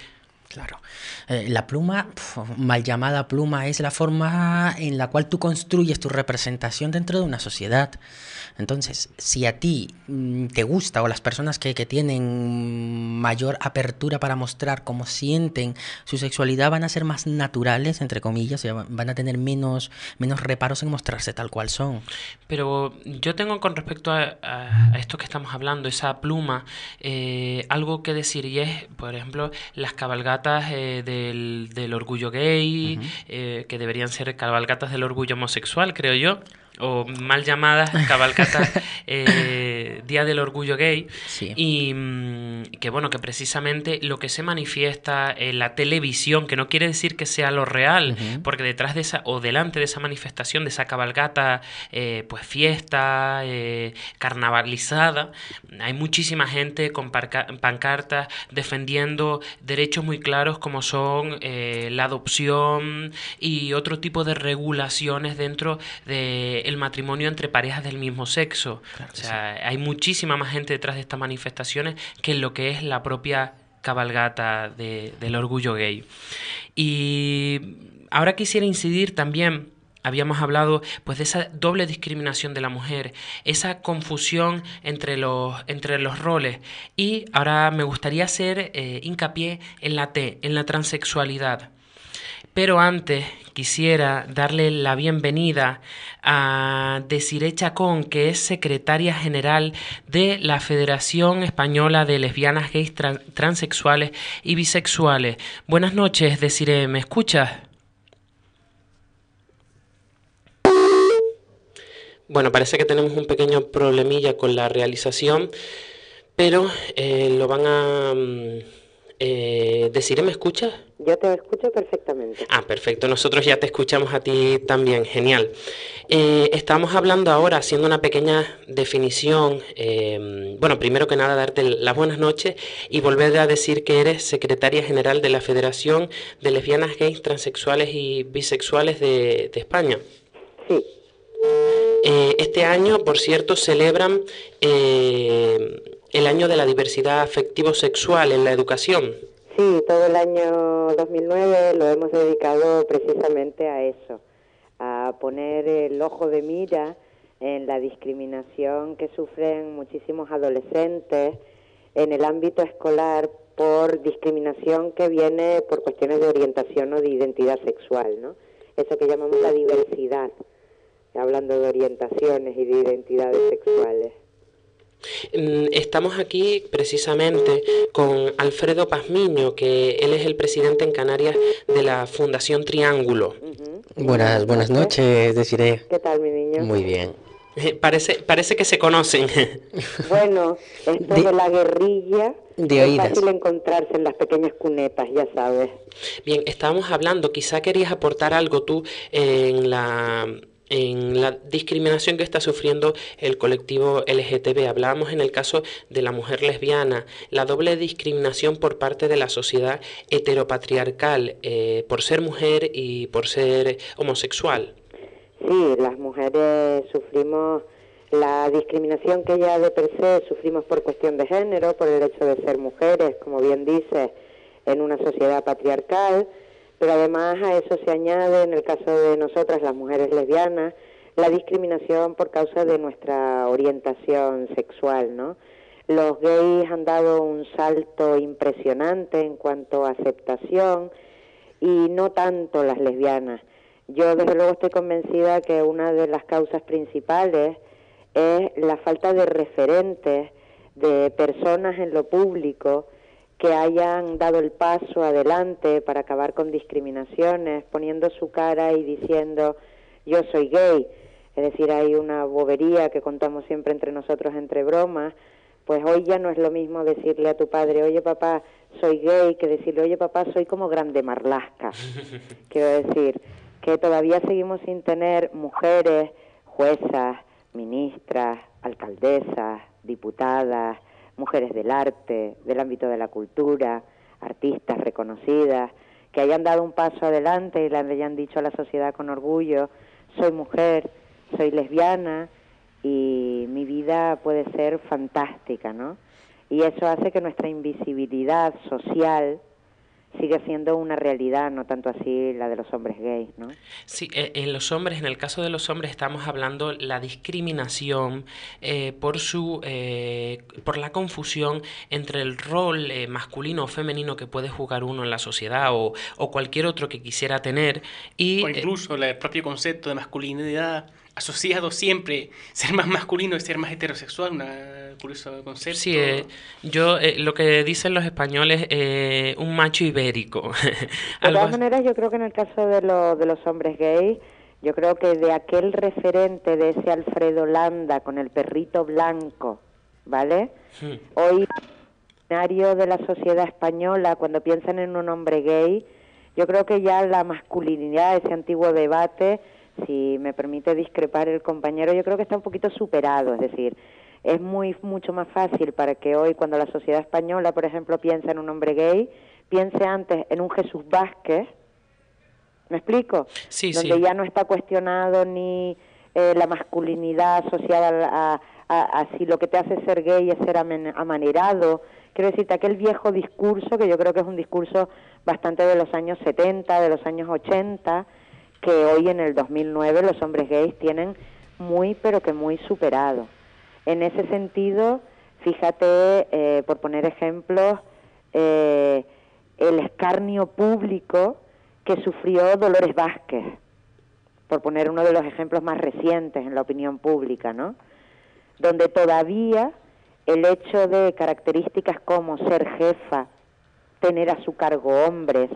Speaker 6: Claro. Eh, la pluma, pf, mal llamada pluma, es la forma en la cual tú construyes tu representación dentro de una sociedad. Entonces, si a ti mm, te gusta, o las personas que, que tienen mayor apertura para mostrar cómo sienten su sexualidad van a ser más naturales, entre comillas, y van a tener menos, menos reparos en mostrarse tal cual son.
Speaker 3: Pero yo tengo con respecto a, a, a esto que estamos hablando, esa pluma, eh, algo que decir, y es, por ejemplo, las cabalgatas eh, del, del orgullo gay, uh-huh. eh, que deberían ser cabalgatas del orgullo homosexual, creo yo, o mal llamadas cabalgatas eh, Día del Orgullo Gay,
Speaker 6: sí.
Speaker 3: Y mmm, que bueno, que precisamente lo que se manifiesta en la televisión, que no quiere decir que sea lo real, uh-huh. porque detrás de esa, o delante de esa manifestación, de esa cabalgata, eh, pues fiesta, eh, carnavalizada, hay muchísima gente con parca- pancartas defendiendo derechos muy claros como son eh, la adopción y otro tipo de regulaciones dentro de el matrimonio entre parejas del mismo sexo. Claro, o sea, sí. Hay muchísima más gente detrás de estas manifestaciones que en lo que es la propia cabalgata de, del orgullo gay. Y ahora quisiera incidir también, habíamos hablado pues de esa doble discriminación de la mujer, esa confusión entre los, entre los roles, y ahora me gustaría hacer eh, hincapié en la T, en la transexualidad. Pero antes quisiera darle la bienvenida a Desiree Chacón, que es secretaria general de la Federación Española de Lesbianas, Gays, Trans- Transexuales y Bisexuales. Buenas noches, Desiree, ¿me escuchas? Bueno, parece que tenemos un pequeño problemilla con la realización, pero eh, lo van a... Eh, Desiree, ¿me escuchas?
Speaker 8: Yo te escucho perfectamente.
Speaker 3: Ah, perfecto. Nosotros ya te escuchamos a ti también. Genial. Eh, estamos hablando ahora, haciendo una pequeña definición. Eh, bueno, primero que nada, darte las buenas noches y volver a decir que eres secretaria general de la Federación de Lesbianas, Gays, Transexuales y Bisexuales de, de España.
Speaker 8: Sí.
Speaker 3: Eh, este año, por cierto, celebran eh, el año de la diversidad afectivo-sexual en la educación.
Speaker 8: Sí, todo el año dos mil nueve lo hemos dedicado precisamente a eso, a poner el ojo de mira en la discriminación que sufren muchísimos adolescentes en el ámbito escolar por discriminación que viene por cuestiones de orientación o de identidad sexual, ¿no? Eso que llamamos la diversidad, hablando de orientaciones y de identidades sexuales.
Speaker 3: Estamos aquí precisamente con Alfredo Pazmiño, que él es el presidente en Canarias de la Fundación Triángulo.
Speaker 6: Uh-huh. Buenas, buenas noches, Desiree.
Speaker 8: ¿Qué tal, mi niño?
Speaker 6: Muy bien.
Speaker 3: Parece, parece que se conocen.
Speaker 8: Bueno, esto de, de la guerrilla
Speaker 6: de
Speaker 8: es
Speaker 6: oídas.
Speaker 8: Fácil encontrarse en las pequeñas cunetas, ya sabes.
Speaker 3: Bien, estábamos hablando, quizá querías aportar algo tú en la... en la discriminación que está sufriendo el colectivo L G T B. Hablábamos en el caso de la mujer lesbiana, la doble discriminación por parte de la sociedad heteropatriarcal eh, por ser mujer y por ser homosexual.
Speaker 8: Sí, las mujeres sufrimos la discriminación que ya de per se sufrimos por cuestión de género, por el hecho de ser mujeres, como bien dices, en una sociedad patriarcal. Pero además a eso se añade, en el caso de nosotras, las mujeres lesbianas, la discriminación por causa de nuestra orientación sexual, ¿no? Los gays han dado un salto impresionante en cuanto a aceptación y no tanto las lesbianas. Yo desde luego estoy convencida que una de las causas principales es la falta de referentes de personas en lo público que hayan dado el paso adelante para acabar con discriminaciones, poniendo su cara y diciendo yo soy gay. Es decir, hay una bobería que contamos siempre entre nosotros, entre bromas. Pues hoy ya no es lo mismo decirle a tu padre, oye papá, soy gay, que decirle, oye papá, soy como Grande Marlaska. Quiero decir que todavía seguimos sin tener mujeres, juezas, ministras, alcaldesas, diputadas, mujeres del arte, del ámbito de la cultura, artistas reconocidas, que hayan dado un paso adelante y le hayan dicho a la sociedad con orgullo, soy mujer, soy lesbiana y mi vida puede ser fantástica, ¿no? Y eso hace que nuestra invisibilidad social sigue siendo una realidad, no tanto así la de los hombres gays, ¿no?
Speaker 3: Sí, eh, en los hombres, en el caso de los hombres estamos hablando la discriminación eh, por su eh, por la confusión entre el rol eh, masculino o femenino que puede jugar uno en la sociedad o, o cualquier otro que quisiera tener y
Speaker 1: o incluso eh, el propio concepto de masculinidad asociado siempre ser más masculino y ser más heterosexual, un curioso concepto.
Speaker 3: Sí, eh, yo eh, lo que dicen los españoles, eh, un macho ibérico.
Speaker 8: De todas maneras, yo creo que en el caso de, lo, de los hombres gays, yo creo que de aquel referente de ese Alfredo Landa con el perrito blanco, ¿vale? Hmm. Hoy, de la sociedad española, cuando piensan en un hombre gay, yo creo que ya la masculinidad, ese antiguo debate, si me permite discrepar el compañero, yo creo que está un poquito superado, es decir, es muy mucho más fácil para que hoy, cuando la sociedad española, por ejemplo, piensa en un hombre gay, piense antes en un Jesús Vázquez, ¿me explico?
Speaker 3: Sí,
Speaker 8: Donde
Speaker 3: sí.
Speaker 8: ya no está cuestionado ni eh, la masculinidad asociada a, a, a si lo que te hace ser gay es ser amanerado. Quiero decirte, aquel viejo discurso, que yo creo que es un discurso bastante de los años setenta, de los años ochenta, que hoy en el dos mil nueve los hombres gays tienen muy, pero que muy superado. En ese sentido, fíjate, eh, por poner ejemplos, eh, el escarnio público que sufrió Dolores Vázquez, por poner uno de los ejemplos más recientes en la opinión pública, ¿no? Donde todavía el hecho de características como ser jefa, tener a su cargo hombres,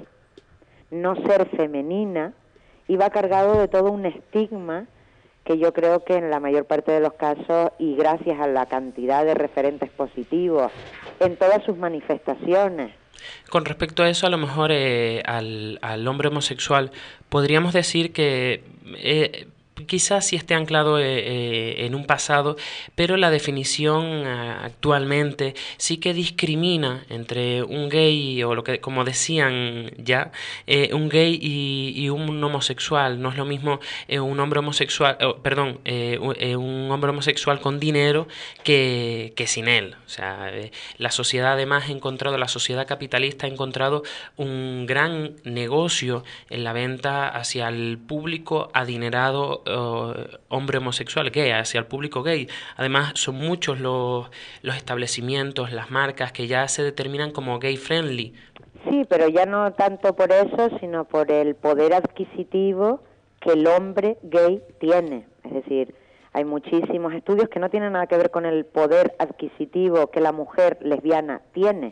Speaker 8: no ser femenina, iba cargado de todo un estigma que yo creo que en la mayor parte de los casos, y gracias a la cantidad de referentes positivos en todas sus manifestaciones.
Speaker 3: Con respecto a eso, a lo mejor eh, al, al hombre homosexual, podríamos decir que eh, quizás sí esté anclado eh, eh, en un pasado, pero la definición eh, actualmente sí que discrimina entre un gay, o lo que, como decían ya, eh, un gay y, y un homosexual. No es lo mismo eh, un hombre homosexual, oh, perdón, eh, un hombre homosexual con dinero que, que sin él. O sea, eh, la sociedad además ha encontrado, la sociedad capitalista ha encontrado un gran negocio en la venta hacia el público adinerado, hombre homosexual gay, hacia el público gay. Además son muchos los, los establecimientos, las marcas que ya se determinan como gay friendly.
Speaker 8: Sí, pero ya no tanto por eso, sino por el poder adquisitivo que el hombre gay tiene. Es decir, hay muchísimos estudios que no tienen nada que ver con el poder adquisitivo que la mujer lesbiana tiene.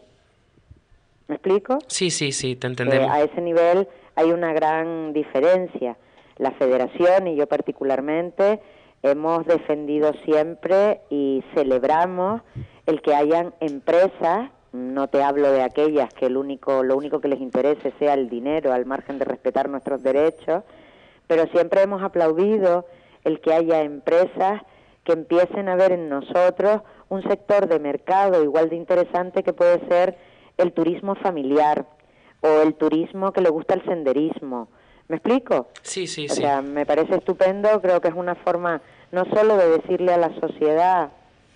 Speaker 8: ¿Me explico?
Speaker 3: Sí, sí, sí, te entendemos.
Speaker 8: Eh, a ese nivel hay una gran diferencia. La Federación y yo particularmente hemos defendido siempre y celebramos el que hayan empresas, no te hablo de aquellas que el único, lo único que les interese sea el dinero al margen de respetar nuestros derechos, pero siempre hemos aplaudido el que haya empresas que empiecen a ver en nosotros un sector de mercado igual de interesante que puede ser el turismo familiar o el turismo que le gusta el senderismo. ¿Me explico?
Speaker 3: Sí, sí,
Speaker 8: o
Speaker 3: sí.
Speaker 8: O sea, me parece estupendo, creo que es una forma no solo de decirle a la sociedad,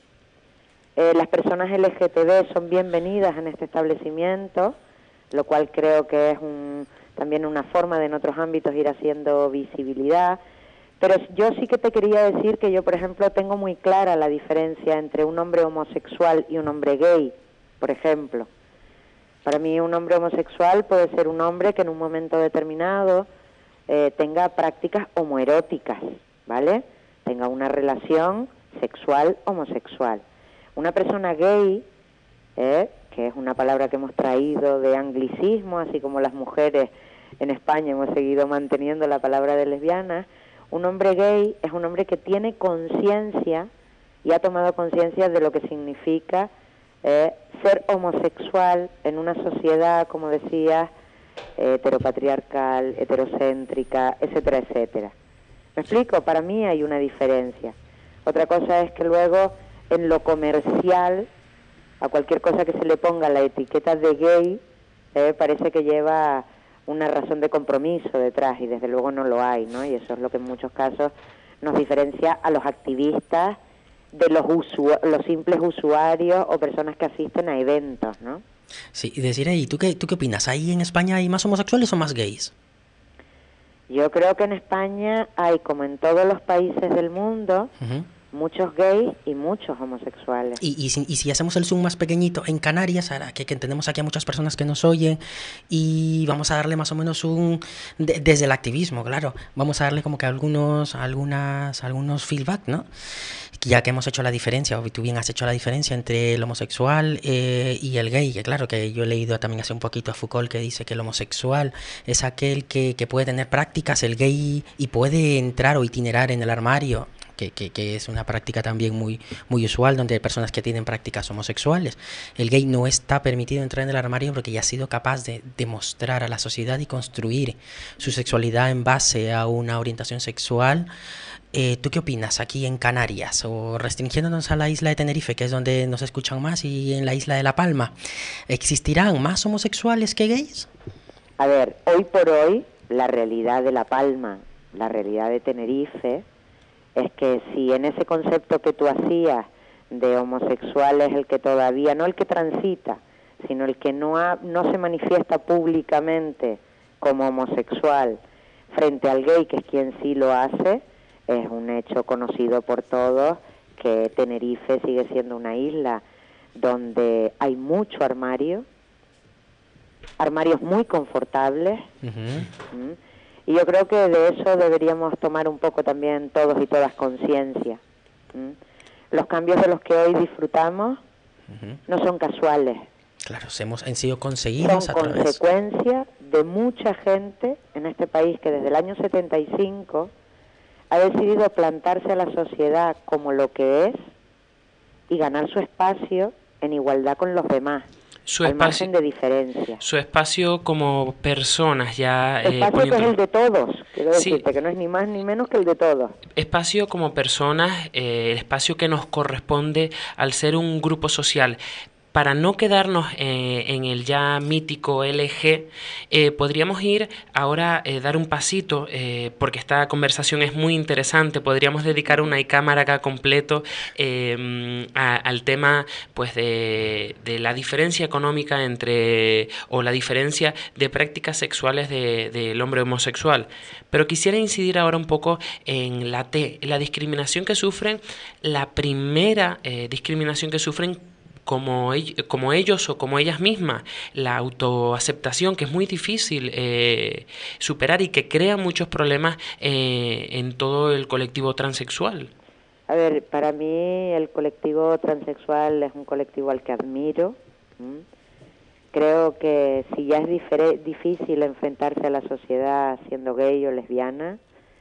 Speaker 8: eh, las personas L G T B son bienvenidas en este establecimiento, lo cual creo que es un, también una forma de en otros ámbitos ir haciendo visibilidad, pero yo sí que te quería decir que yo, por ejemplo, tengo muy clara la diferencia entre un hombre homosexual y un hombre gay, por ejemplo. Para mí un hombre homosexual puede ser un hombre que en un momento determinado eh, tenga prácticas homoeróticas, ¿vale? Tenga una relación sexual homosexual. Una persona gay, eh, que es una palabra que hemos traído de anglicismo, así como las mujeres en España hemos seguido manteniendo la palabra de lesbiana, un hombre gay es un hombre que tiene conciencia y ha tomado conciencia de lo que significa eh, ser homosexual en una sociedad, como decías, eh, heteropatriarcal, heterocéntrica, etcétera, etcétera. ¿Me explico? Para mí hay una diferencia. Otra cosa es que luego en lo comercial, a cualquier cosa que se le ponga la etiqueta de gay, eh, parece que lleva una razón de compromiso detrás, y desde luego no lo hay, ¿no? Y eso es lo que en muchos casos nos diferencia a los activistas de los, usu- los simples usuarios o personas que asisten a eventos, ¿no?
Speaker 6: Sí, y decir, ¿y tú qué, tú qué opinas? ¿Ahí en España hay más homosexuales o más gays?
Speaker 8: Yo creo que en España hay, como en todos los países del mundo, uh-huh. muchos gays y muchos homosexuales.
Speaker 6: Y, y, si, y si hacemos el zoom más pequeñito, en Canarias, ahora que, que tenemos aquí a muchas personas que nos oyen, y vamos a darle más o menos un... De, desde el activismo, claro, vamos a darle como que algunos, algunas, algunos feedback, ¿no? Ya que hemos hecho la diferencia, o tú bien has hecho la diferencia entre el homosexual eh, y el gay, que claro, que yo he leído también hace un poquito a Foucault que dice que el homosexual es aquel que, que puede tener prácticas, el gay, y puede entrar o itinerar en el armario. Que, que, que es una práctica también muy, muy usual, donde hay personas que tienen prácticas homosexuales. El gay no está permitido entrar en el armario porque ya ha sido capaz de demostrar a la sociedad y construir su sexualidad en base a una orientación sexual. Eh, ¿Tú qué opinas aquí en Canarias? O restringiéndonos a la isla de Tenerife, que es donde nos escuchan más, y en la isla de La Palma, ¿existirán más homosexuales que gays?
Speaker 8: A ver, hoy por hoy, la realidad de La Palma, la realidad de Tenerife, es que si en ese concepto que tú hacías de homosexual es el que todavía, no el que transita, sino el que no, ha, no se manifiesta públicamente como homosexual frente al gay, que es quien sí lo hace, es un hecho conocido por todos que Tenerife sigue siendo una isla donde hay mucho armario, armarios muy confortables, uh-huh. ¿Mm? Y yo creo que de eso deberíamos tomar un poco también todos y todas conciencia. ¿Mm? Los cambios de los que hoy disfrutamos uh-huh. no son casuales.
Speaker 6: Claro, hemos, han sido conseguidos
Speaker 8: son
Speaker 6: a través...
Speaker 8: consecuencia de mucha gente en este país que desde el año setenta y cinco ha decidido plantarse a la sociedad como lo que es y ganar su espacio en igualdad con los demás.
Speaker 3: Su
Speaker 8: al
Speaker 3: espacio,
Speaker 8: margen de diferencia.
Speaker 3: Su espacio como personas ya...
Speaker 8: El espacio
Speaker 3: eh, poniendo...
Speaker 8: que es el de todos, quiero
Speaker 3: sí.
Speaker 8: decirte, que no es ni más ni menos que el de todos.
Speaker 3: Espacio como personas, eh, el espacio que nos corresponde al ser un grupo social. Para no quedarnos eh, en el ya mítico L G, eh, podríamos ir ahora, eh, dar un pasito, eh, porque esta conversación es muy interesante, podríamos dedicar una cámara acá completo eh, a, al tema pues de, de la diferencia económica entre, o la diferencia de prácticas sexuales de, del hombre homosexual. Pero quisiera incidir ahora un poco en la T, la discriminación que sufren, la primera eh, discriminación que sufren Como, como ellos o como ellas mismas, la autoaceptación, que es muy difícil eh, superar y que crea muchos problemas eh, en todo el colectivo transexual.
Speaker 8: A ver, para mí el colectivo transexual es un colectivo al que admiro. ¿Mm? Creo que si ya es difícil enfrentarse a la sociedad siendo gay o lesbiana,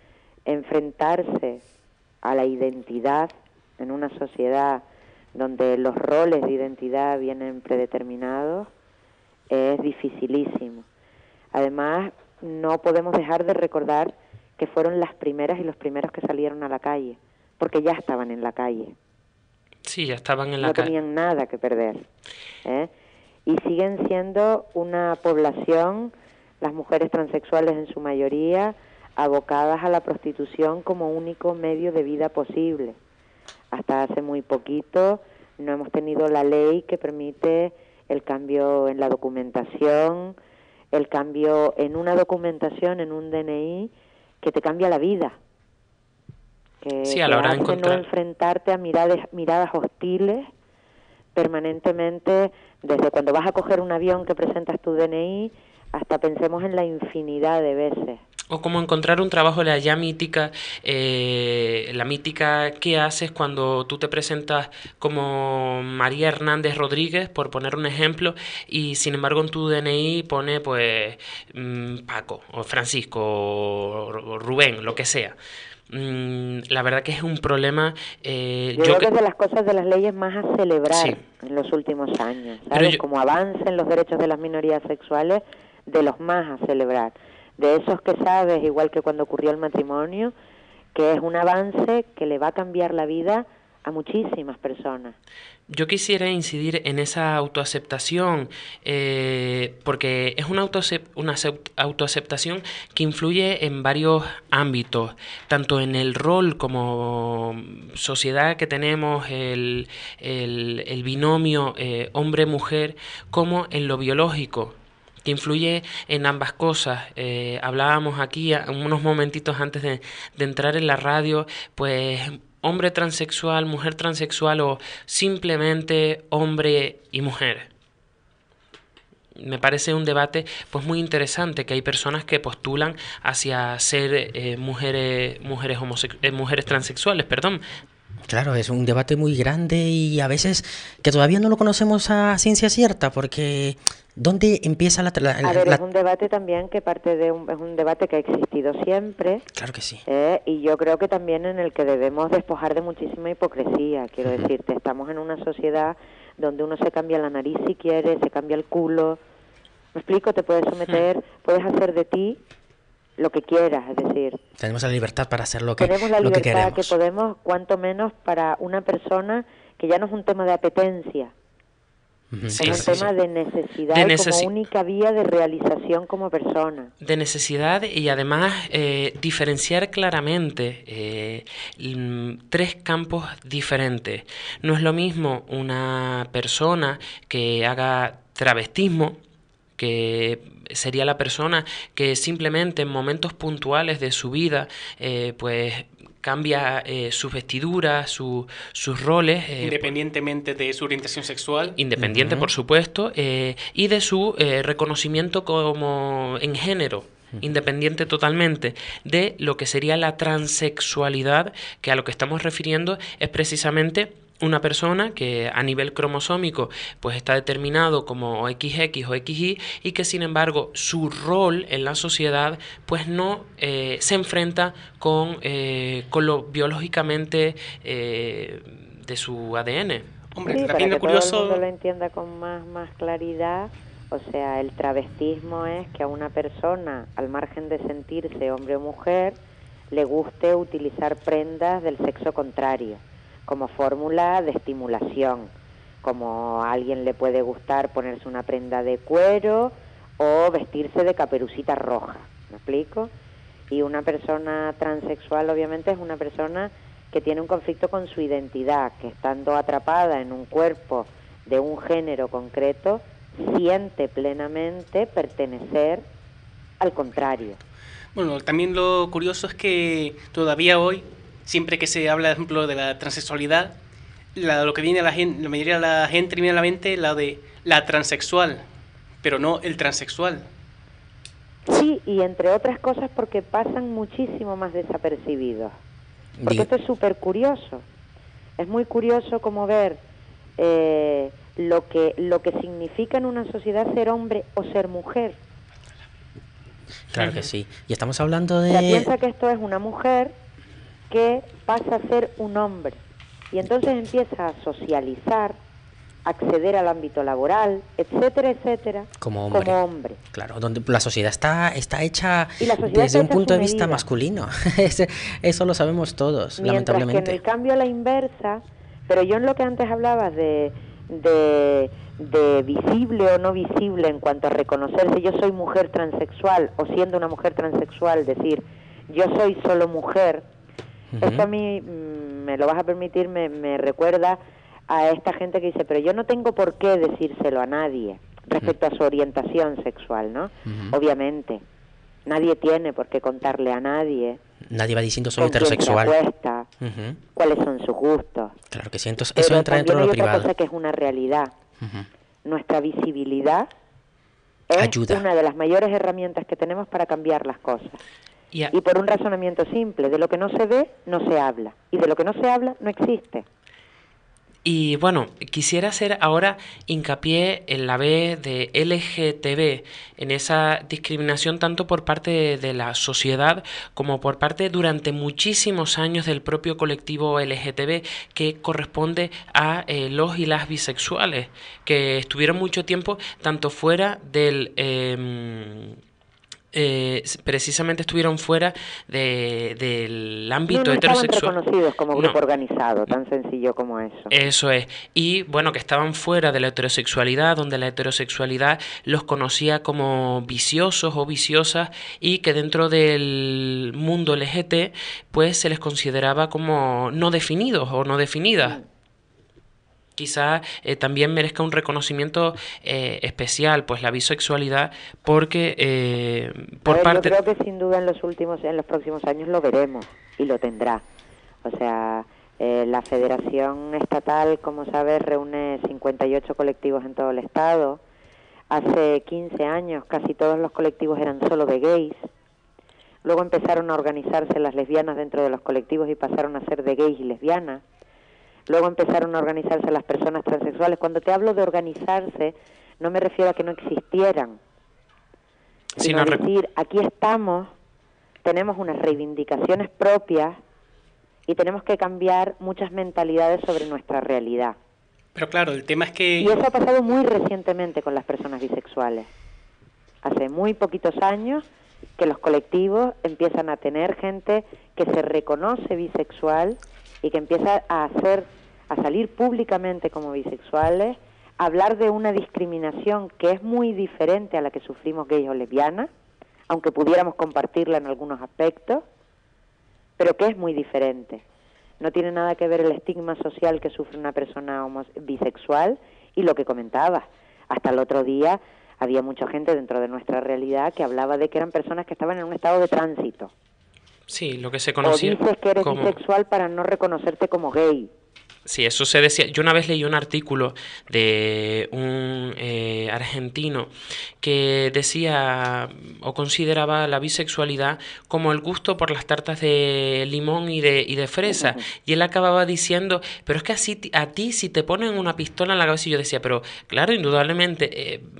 Speaker 8: enfrentarse a la identidad en una sociedad donde los roles de identidad vienen predeterminados, es dificilísimo. Además, no podemos dejar de recordar que fueron las primeras y los primeros que salieron a la calle, porque ya estaban en la calle.
Speaker 3: Sí, ya estaban en la
Speaker 8: calle. No
Speaker 3: ca-
Speaker 8: tenían nada que perder. ¿eh? Y siguen siendo una población, las mujeres transexuales en su mayoría, abocadas a la prostitución como único medio de vida posible. Hasta hace muy poquito no hemos tenido la ley que permite el cambio en la documentación, el cambio en una documentación, en un D N I, que te cambia la vida. Que
Speaker 3: sí, a la hora de
Speaker 8: hace
Speaker 3: encontrar...
Speaker 8: no enfrentarte a miradas, miradas hostiles permanentemente, desde cuando vas a coger un avión que presentas tu D N I, hasta pensemos en la infinidad de veces.
Speaker 3: O como encontrar un trabajo, la ya mítica, eh, la mítica que haces cuando tú te presentas como María Hernández Rodríguez, por poner un ejemplo, y sin embargo en tu D N I pone pues Paco, o Francisco, o Rubén, lo que sea. La verdad que es un problema... Eh,
Speaker 8: yo,
Speaker 3: yo
Speaker 8: creo
Speaker 3: que
Speaker 8: que es de las cosas de las leyes más a celebrar sí. en los últimos años, ¿sabes? Yo... Como avance en los derechos de las minorías sexuales, de los más a celebrar. De esos que sabes, igual que cuando ocurrió el matrimonio, que es un avance que le va a cambiar la vida a muchísimas personas.
Speaker 3: Yo quisiera incidir en esa autoaceptación, eh, porque es una, autoacep una autoaceptación que influye en varios ámbitos, tanto en el rol como sociedad que tenemos, el, el, el binomio eh, hombre-mujer, como en lo biológico, que influye en ambas cosas. Eh, hablábamos aquí unos momentitos antes de, de entrar en la radio, pues hombre transexual, mujer transexual o simplemente hombre y mujer. Me parece un debate pues muy interesante, que hay personas que postulan hacia ser eh, mujeres mujeres homosexu- eh, mujeres transexuales, perdón.
Speaker 6: Claro, es un debate muy grande y a veces que todavía no lo conocemos a ciencia cierta, porque ¿dónde empieza la... la,
Speaker 8: a ver,
Speaker 6: la...
Speaker 8: es un debate también que parte de un, es un debate que ha existido siempre.
Speaker 6: Claro que sí.
Speaker 8: Eh, y yo creo que también en el que debemos despojar de muchísima hipocresía, quiero
Speaker 6: Uh-huh.
Speaker 8: decirte, estamos en una sociedad donde uno se cambia la nariz si quiere, se cambia el culo, ¿me explico? Te puedes someter, uh-huh. puedes hacer de ti lo que quieras, es decir...
Speaker 6: Tenemos la libertad para hacer lo que,
Speaker 8: tenemos la
Speaker 6: lo que
Speaker 8: libertad
Speaker 6: queremos.
Speaker 8: que podemos, cuanto menos para una persona que ya no es un tema de apetencia,
Speaker 6: Uh-huh.
Speaker 8: es
Speaker 3: Sí,
Speaker 8: un
Speaker 3: sí,
Speaker 8: tema
Speaker 3: sí.
Speaker 8: de necesidad
Speaker 3: De
Speaker 8: y
Speaker 3: necesi-
Speaker 8: como única vía de realización como persona.
Speaker 3: De necesidad y además eh, diferenciar claramente eh, l- tres campos diferentes. No es lo mismo una persona que haga travestismo, que sería la persona que simplemente en momentos puntuales de su vida eh, pues cambia eh, sus vestiduras, su, sus roles. Eh,
Speaker 1: Independientemente de su orientación sexual.
Speaker 3: Independiente, uh-huh. por supuesto, eh, y de su eh, reconocimiento como en género. Uh-huh. Independiente totalmente de lo que sería la transexualidad, que a lo que estamos refiriendo es precisamente una persona que a nivel cromosómico pues está determinado como equis equis o equis y y que sin embargo su rol en la sociedad pues no eh, se enfrenta con, eh, con lo biológicamente eh, de su A D N.
Speaker 1: Hombre,
Speaker 8: sí,
Speaker 1: también
Speaker 8: para
Speaker 1: lo
Speaker 8: que
Speaker 1: curioso...
Speaker 8: todo el mundo lo entienda con más, más claridad, o sea, el travestismo es que a una persona, al margen de sentirse hombre o mujer, le guste utilizar prendas del sexo contrario como fórmula de estimulación, como a alguien le puede gustar ponerse una prenda de cuero o vestirse de caperucita roja, ¿me explico? Y una persona transexual obviamente es una persona que tiene un conflicto con su identidad, que estando atrapada en un cuerpo de un género concreto, siente plenamente pertenecer al contrario.
Speaker 1: Bueno, también lo curioso es que todavía hoy, siempre que se habla, por ejemplo, de la transexualidad, la, lo que viene a la gente, la mayoría de la gente viene a la mente la de la transexual, pero no el transexual.
Speaker 8: Sí, y entre otras cosas porque pasan muchísimo más desapercibidos. Porque
Speaker 6: Digo.
Speaker 8: esto es súper curioso. Es muy curioso como ver eh, lo que lo que significa en una sociedad ser hombre o ser mujer.
Speaker 6: Claro que sí. Y estamos hablando de...
Speaker 8: O sea, piensa que esto es una mujer que pasa a ser un hombre y entonces empieza a socializar, acceder al ámbito laboral, etcétera, etcétera,
Speaker 6: como hombre.
Speaker 8: Como hombre.
Speaker 6: Claro, donde la sociedad está está hecha
Speaker 8: sociedad
Speaker 6: desde
Speaker 8: está
Speaker 6: un
Speaker 8: hecha
Speaker 6: punto
Speaker 8: a
Speaker 6: de
Speaker 8: su
Speaker 6: vista
Speaker 8: medida.
Speaker 6: masculino. Eso lo sabemos todos,
Speaker 8: Mientras
Speaker 6: lamentablemente.
Speaker 8: que en el cambio a la inversa, pero yo en lo que antes hablabas de, de, de visible o no visible en cuanto a reconocerse, yo soy mujer transexual, o siendo una mujer transexual, decir, yo soy solo mujer, uh-huh. Esto a mí, mm, me lo vas a permitir, me, me recuerda a esta gente que dice, pero yo no tengo por qué decírselo a nadie respecto uh-huh. a su orientación sexual, ¿no? Uh-huh. Obviamente, nadie tiene por qué contarle a nadie.
Speaker 6: Nadie va diciendo soy
Speaker 8: con quién
Speaker 6: heterosexual.
Speaker 8: se acuesta, uh-huh. cuáles son sus gustos.
Speaker 6: Claro que sí, entonces
Speaker 8: pero
Speaker 6: eso entra dentro de lo
Speaker 8: privado. Pero
Speaker 6: privado.
Speaker 8: también hay otra cosa que es una realidad. Uh-huh. Nuestra visibilidad es
Speaker 6: Ayuda.
Speaker 8: una de las mayores herramientas que tenemos para cambiar las cosas.
Speaker 3: Y, a...
Speaker 8: y por un razonamiento simple, de lo que no se ve, no se habla. Y de lo que no se habla, no existe.
Speaker 3: Y bueno, quisiera hacer ahora hincapié en la B de L G T B, en esa discriminación tanto por parte de, de la sociedad como por parte durante muchísimos años del propio colectivo L G T B, que corresponde a eh, los y las bisexuales, que estuvieron mucho tiempo tanto fuera del... Eh, eh, precisamente estuvieron fuera de, del ámbito
Speaker 8: no, no
Speaker 3: heterosexual.
Speaker 8: Estaban reconocidos como grupo
Speaker 3: No.
Speaker 8: organizado, tan sencillo como eso.
Speaker 3: Eso es. Y bueno, que estaban fuera de la heterosexualidad, donde la heterosexualidad los conocía como viciosos o viciosas, y que dentro del mundo L G T pues se les consideraba como no definidos o no definidas. Mm. Quizás eh, también merezca un reconocimiento eh, especial, pues la bisexualidad, porque eh, por
Speaker 8: ver,
Speaker 3: parte...
Speaker 8: Yo creo que sin duda en los últimos, en los próximos años lo veremos y lo tendrá. O sea, eh, la Federación Estatal, como sabes, reúne cincuenta y ocho colectivos en todo el estado. Hace quince años casi todos los colectivos eran solo de gays. Luego empezaron a organizarse las lesbianas dentro de los colectivos y pasaron a ser de gays y lesbianas. Luego empezaron a organizarse las personas transexuales. Cuando te hablo de organizarse, no me refiero a que no existieran, sino a decir, aquí estamos, tenemos unas reivindicaciones propias y tenemos que cambiar muchas mentalidades sobre nuestra realidad.
Speaker 1: Pero claro, el tema es que...
Speaker 8: Y eso ha pasado muy recientemente con las personas bisexuales. Hace muy poquitos años que los colectivos empiezan a tener gente que se reconoce bisexual y que empieza a hacer, a salir públicamente como bisexuales, a hablar de una discriminación que es muy diferente a la que sufrimos gays o lesbianas, aunque pudiéramos compartirla en algunos aspectos, pero que es muy diferente. No tiene nada que ver el estigma social que sufre una persona bisexual y lo que comentabas. Hasta el otro día había mucha gente dentro de nuestra realidad que hablaba de que eran personas que estaban en un estado de tránsito.
Speaker 3: Sí, lo que se conocía.
Speaker 8: O dices que eres
Speaker 3: como...
Speaker 8: bisexual para no reconocerte como gay.
Speaker 3: Sí, eso se decía. Yo una vez leí un artículo de un eh, argentino que decía o consideraba la bisexualidad como el gusto por las tartas de limón y de, y de fresa. Uh-huh. Y él acababa diciendo, pero es que así a ti si te ponen una pistola en la cabeza, y yo decía, pero claro, indudablemente... Eh,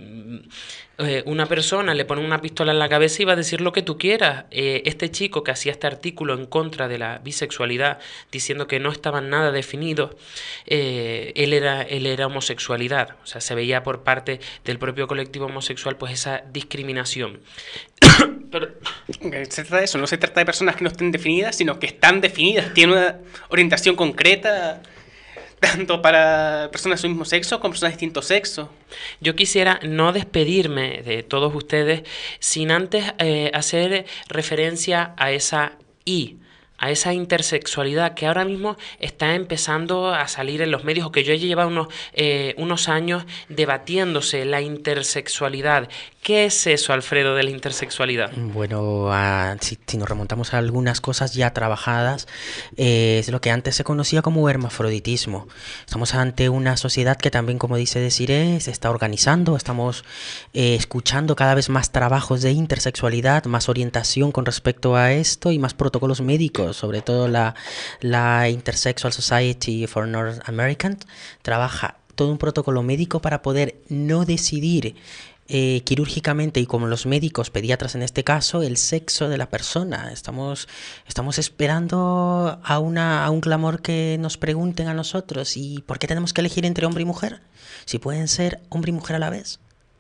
Speaker 3: una persona le pone una pistola en la cabeza y va a decir lo que tú quieras. Eh, este chico que hacía este artículo en contra de la bisexualidad, diciendo que no estaban nada definidos, eh, él era él era homosexualidad. O sea, se veía por parte del propio colectivo homosexual pues esa discriminación. Pero...
Speaker 1: Se trata de eso, no se trata de personas que no estén definidas, sino que están definidas, tienen una orientación concreta, tanto para personas de su mismo sexo como personas de distinto sexo.
Speaker 3: Yo quisiera no despedirme de todos ustedes sin antes eh, hacer referencia a esa I, a esa intersexualidad que ahora mismo está empezando a salir en los medios, o que yo he llevado unos, eh, unos años debatiéndose la intersexualidad. ¿Qué es eso, Alfredo, de la intersexualidad?
Speaker 6: Bueno, uh, si, si nos remontamos a algunas cosas ya trabajadas, eh, es lo que antes se conocía como hermafroditismo. Estamos ante una sociedad que también, como dice Desiree, se está organizando, estamos eh, escuchando cada vez más trabajos de intersexualidad, más orientación con respecto a esto y más protocolos médicos, sobre todo la, la Intersexual Society for North American trabaja todo un protocolo médico para poder no decidir Eh, quirúrgicamente y como los médicos, pediatras en este caso, el sexo de la persona. Estamos, estamos esperando a, una, a un clamor que nos pregunten a nosotros, ¿y por qué tenemos que elegir entre hombre y mujer? Si pueden ser hombre y mujer a la vez.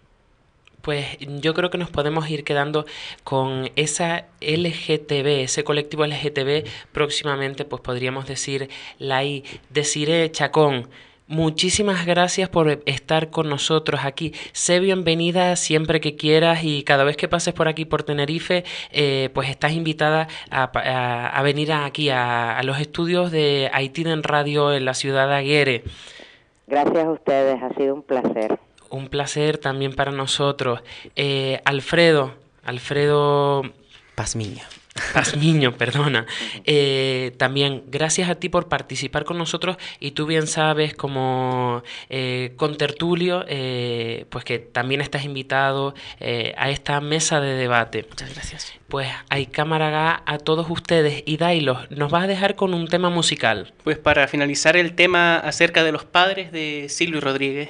Speaker 3: Pues yo creo que nos podemos ir quedando con esa L G T B, ese colectivo L G T B, próximamente pues podríamos decir la I. Desiree Chacón, muchísimas gracias por estar con nosotros aquí. Sé bienvenida siempre que quieras, y cada vez que pases por aquí por Tenerife, eh, pues estás invitada a, a, a venir aquí a, a los estudios de Aitiden Radio en la ciudad de Aguere.
Speaker 8: Gracias a ustedes, ha sido un placer.
Speaker 3: Un placer también para nosotros. Eh, Alfredo, Alfredo
Speaker 6: Pazmiño.
Speaker 3: Pazmiño, perdona. Eh, también gracias a ti por participar con nosotros, y tú bien sabes como eh, contertulio, eh, pues que también estás invitado eh, a esta mesa de debate.
Speaker 6: Muchas gracias.
Speaker 3: Pues hay cámara a todos ustedes, y Dailos, nos vas a dejar con un tema musical.
Speaker 1: Pues para finalizar el tema acerca de los padres de Silvio Rodríguez.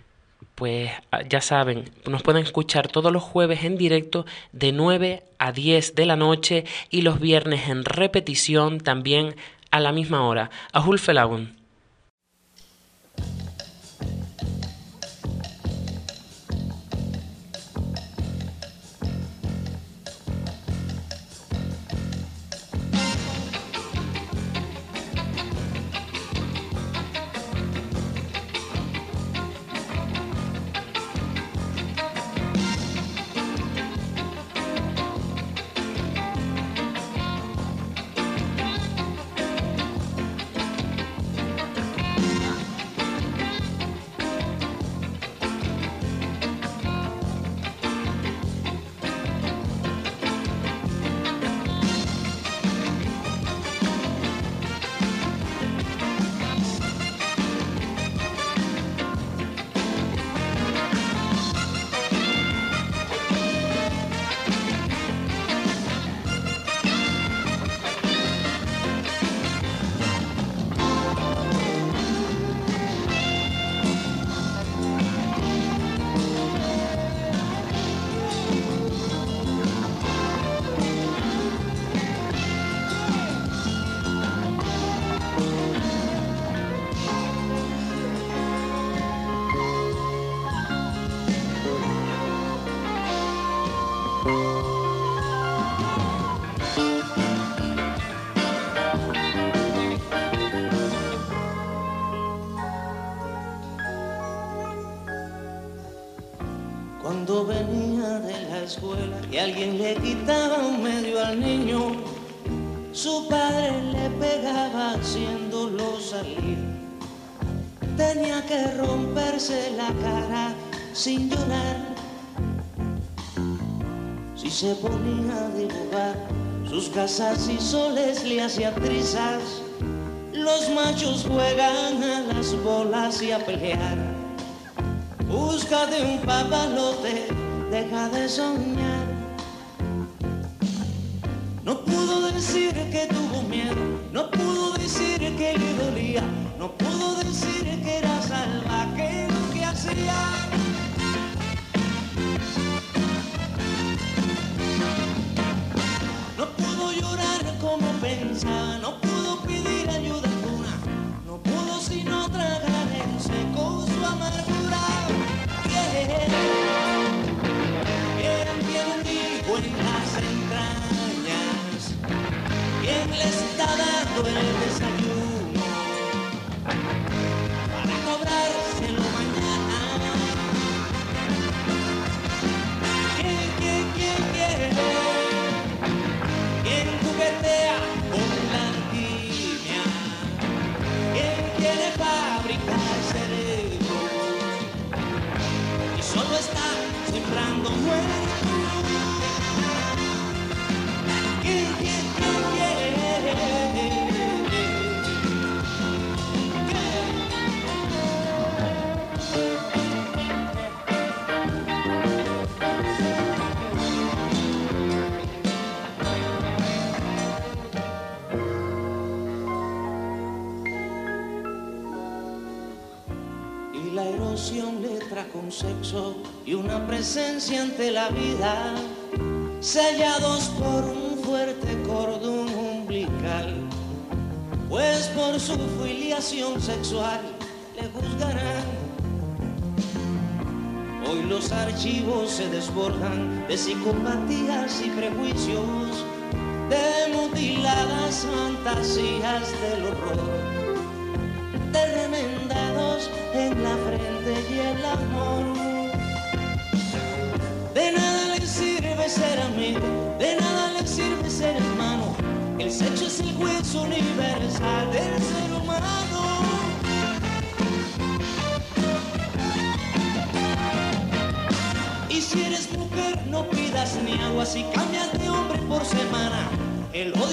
Speaker 3: Pues ya saben, nos pueden escuchar todos los jueves en directo de nueve a diez de la noche, y los viernes en repetición también a la misma hora. Ahul Felagun.
Speaker 9: alguien le quitaba un medio al niño, su padre le pegaba haciéndolo salir. Tenía que romperse la cara sin llorar. Si se ponía a dibujar sus casas y soles le hacía trizas. Los machos juegan a las bolas y a pelear. Búscate un papalote, deja de soñar. No pudo decir que tuvo miedo, no pudo decir que le dolía, no pudo decir que era salvaje lo que hacía. No pudo llorar como pensaba, no pudo pedir ayuda alguna, no pudo sino tragar en seco su amargura. ¿Quién? ¿Quién tiene un hijo en las entrañas? ¿Quién le está dando el desayuno para cobrárselo mañana? ¿Quién, quién, quién, quién? ¿Quién juguetea con la alquimia? ¿Quién quiere fabricar cerebros y solo está sembrando muertos? ¿Quién, quién, quién, quién? Y la erosión le trajo un sexo y una presencia ante la vida, sellados por un fuerte cordón umbilical, pues por su filiación sexual le juzgarán. Hoy los archivos se desbordan de psicopatías y prejuicios, de mutiladas fantasías del horror, de remendados en la frente y el amor. De nada le sirve ser amigo, de nada le sirve ser hermano. El sexo es el juez universal del ser humano. Y si eres mujer no pidas ni agua, si cambias de hombre por semana, el odio